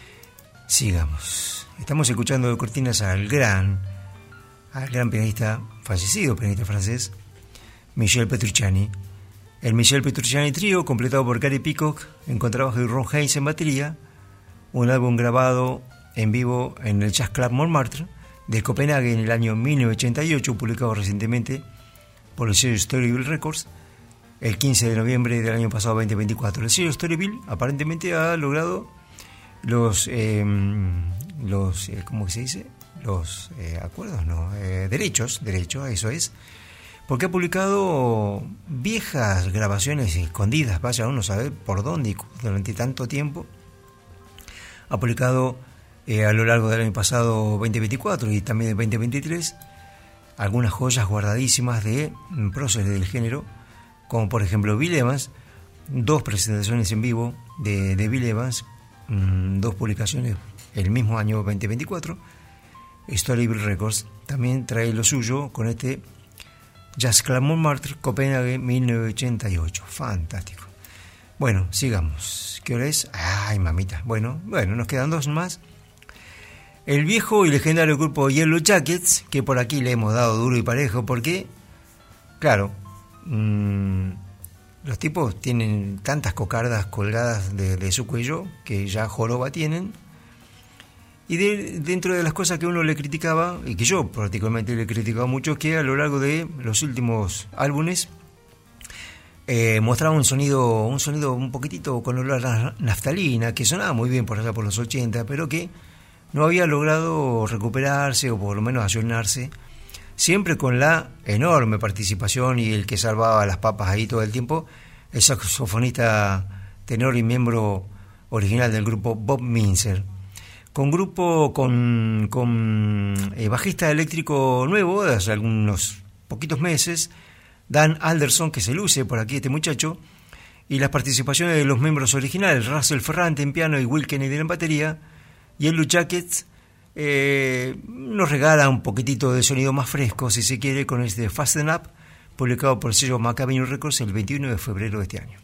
S4: Sigamos. Estamos escuchando de cortinas al gran pianista, fallecido pianista francés, Michel Petrucciani. El Michel Petrucciani Trio, completado por Gary Peacock en contrabajo y Ron Haynes en batería. Un álbum grabado en vivo en el Jazz Club Montmartre de Copenhague en el año 1988, publicado recientemente por el sello Storyville Records el 15 de noviembre del año pasado, 2024. El sello Storyville aparentemente ha logrado los ¿cómo se dice? Los acuerdos, no, derechos, eso es, porque ha publicado viejas grabaciones escondidas, vaya uno a saber por dónde durante tanto tiempo. Ha publicado a lo largo del año pasado 2024 y también del 2023 algunas joyas guardadísimas de próceres del género, como por ejemplo Bill Evans, 2 presentaciones en vivo de Bill Evans, 2 publicaciones el mismo año 2024. Storyville Records también trae lo suyo con este Jazz Club Montmartre, Copenhague, 1988. Fantástico. Bueno, sigamos. ¿Qué hora es? Ay, mamita. Bueno, nos quedan 2 más. El viejo y legendario grupo Yellow Jackets, que por aquí le hemos dado duro y parejo, porque, claro, los tipos tienen tantas cocardas colgadas de su cuello que ya joroba tienen. Y dentro de las cosas que uno le criticaba, y que yo particularmente le criticaba mucho, es que a lo largo de los últimos álbumes mostraba un sonido un poquitito con olor a naftalina, que sonaba muy bien por allá por los 80, pero que no había logrado recuperarse o por lo menos ayornarse, siempre con la enorme participación y el que salvaba las papas ahí todo el tiempo, el saxofonista tenor y miembro original del grupo Bob Minzer. Con bajista eléctrico nuevo de hace algunos poquitos meses, Dan Alderson, que se luce por aquí este muchacho, y las participaciones de los miembros originales, Russell Ferrante en piano y Will Kennedy en batería. Yellow Jackets nos regala un poquitito de sonido más fresco, si se quiere, con este Fasten Up, publicado por el sello Macabee Records el 21 de febrero de este año.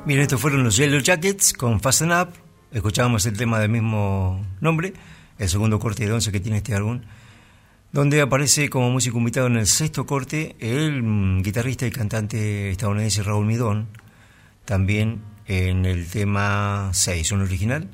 S4: Bien, estos fueron los Yellow Jackets con Fasten Up. Escuchábamos el tema del mismo nombre, el segundo corte de 11 que tiene este álbum, donde aparece como músico invitado en el sexto corte el guitarrista y cantante estadounidense Raúl Midón, también en el tema 6, un original.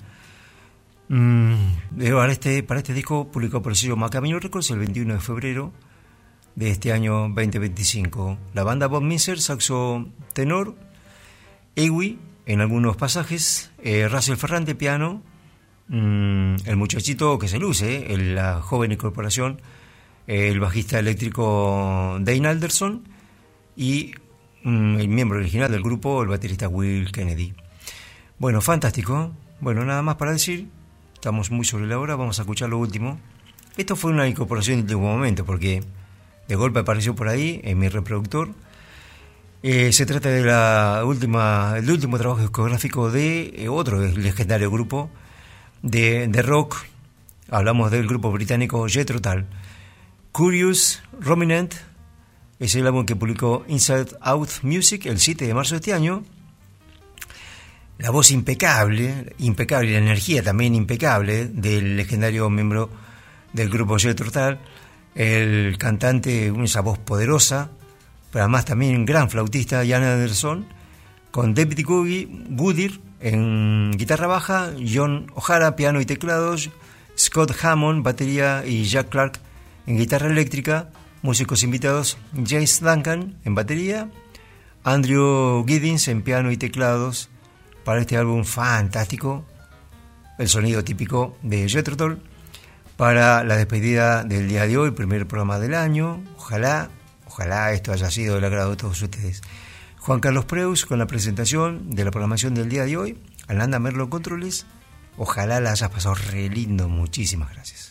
S4: Para este disco publicado por el sello Macamino Records el 21 de febrero de este año 2025. La banda Bob Minzer, saxo tenor, Ewi en algunos pasajes, Russell Ferrante, piano, el muchachito que se luce, la joven incorporación, el bajista eléctrico Dane Alderson y el miembro original del grupo, el baterista Will Kennedy. Bueno, fantástico. Bueno, nada más para decir, estamos muy sobre la hora, vamos a escuchar lo último. Esto fue una incorporación de último momento porque de golpe apareció por ahí en mi reproductor. Se trata de el último trabajo discográfico de otro legendario grupo de rock. Hablamos del grupo británico Jethro Tull. Curious Ruminant es el álbum que publicó Inside Out Music el 7 de marzo de este año. La voz impecable, la energía también impecable del legendario miembro del grupo Jethro Tull, el cantante, esa voz poderosa, pero además también un gran flautista, Ian Anderson, con David Goodyear en guitarra baja, John O'Hara, piano y teclados, Scott Hammond, batería y Jack Clark en guitarra eléctrica, músicos invitados, James Duncan en batería, Andrew Giddens en piano y teclados, para este álbum fantástico, el sonido típico de Jethro Tull, para la despedida del día de hoy, primer programa del año. Ojalá esto haya sido del agrado de todos ustedes. Juan Carlos Preus con la presentación de la programación del día de hoy. Alanda Merlo en controles. Ojalá la hayas pasado re lindo. Muchísimas gracias.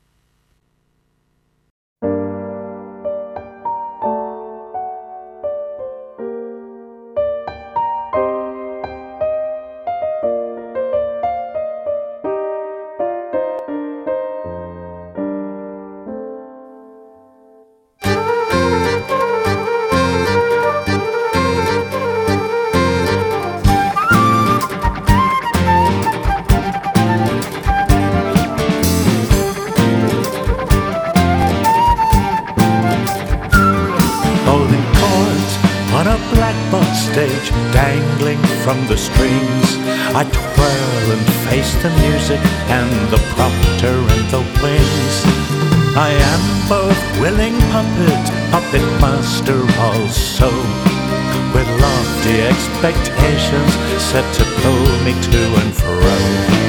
S7: From the strings, I twirl and face the music and the prompter and the wings. I am both willing puppet master also, with lofty expectations set to pull me to and fro.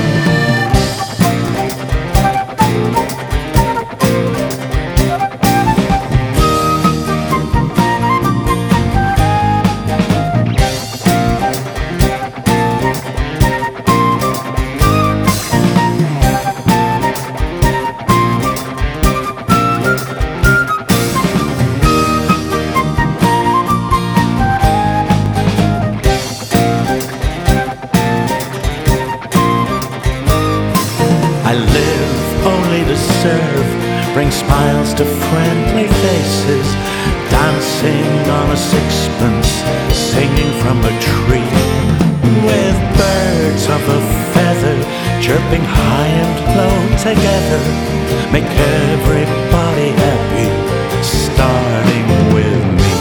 S7: Smiles to friendly faces, dancing on a sixpence, singing from a tree, with birds of a feather chirping high and low together, make everybody happy, starting with me.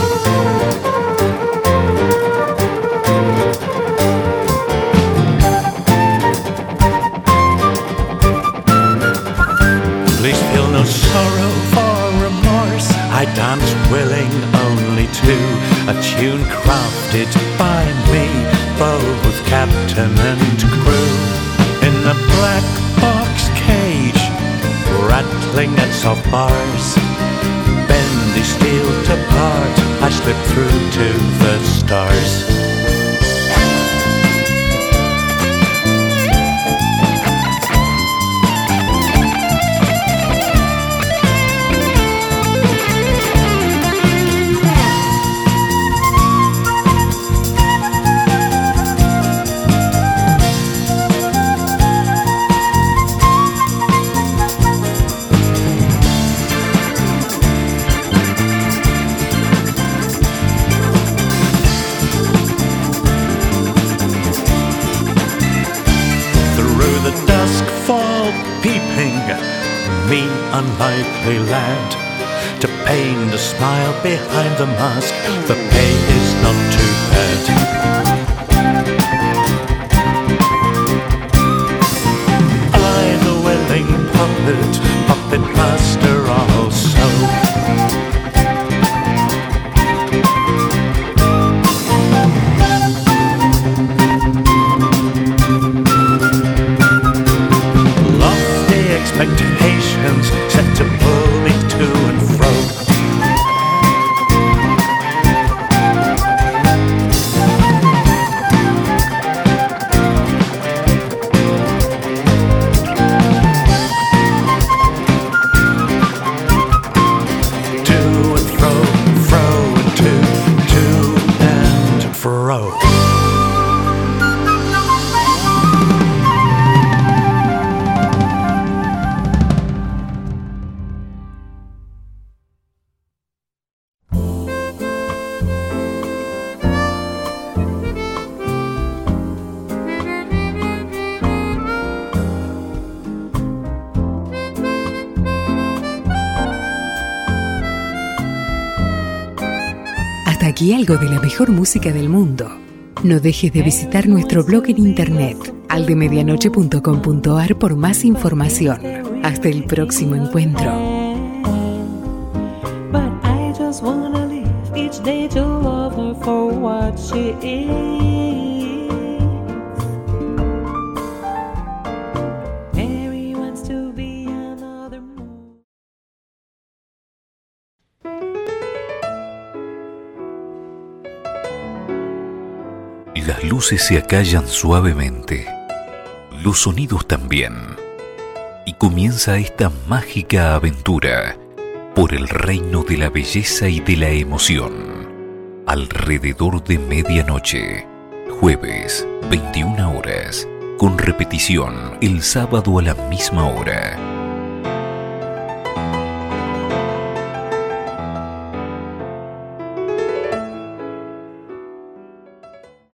S7: Please feel no sorrow or remorse, I dance willing only to a tune crafted by me, both captain and crew. In a black box cage, rattling at soft bars, bendy steel to part, I slip through to the stars. unlikely lad to paint a smile behind the mask. The pay is not too bad. I'm the willing puppet master also. Lofty expectations set to pull me to and fro.
S8: Hasta aquí algo de la mejor música del mundo. No dejes de visitar nuestro blog en internet, aldemedianoche.com.ar, por más información. Hasta el próximo encuentro.
S3: But I just wanna live each day to love her for what she is. Mary wants to be another moon.
S1: Las luces se acallan suavemente, los sonidos también, y comienza esta mágica aventura por el reino de la belleza y de la emoción. Alrededor de medianoche, jueves, 21 horas, con repetición el sábado a la misma hora.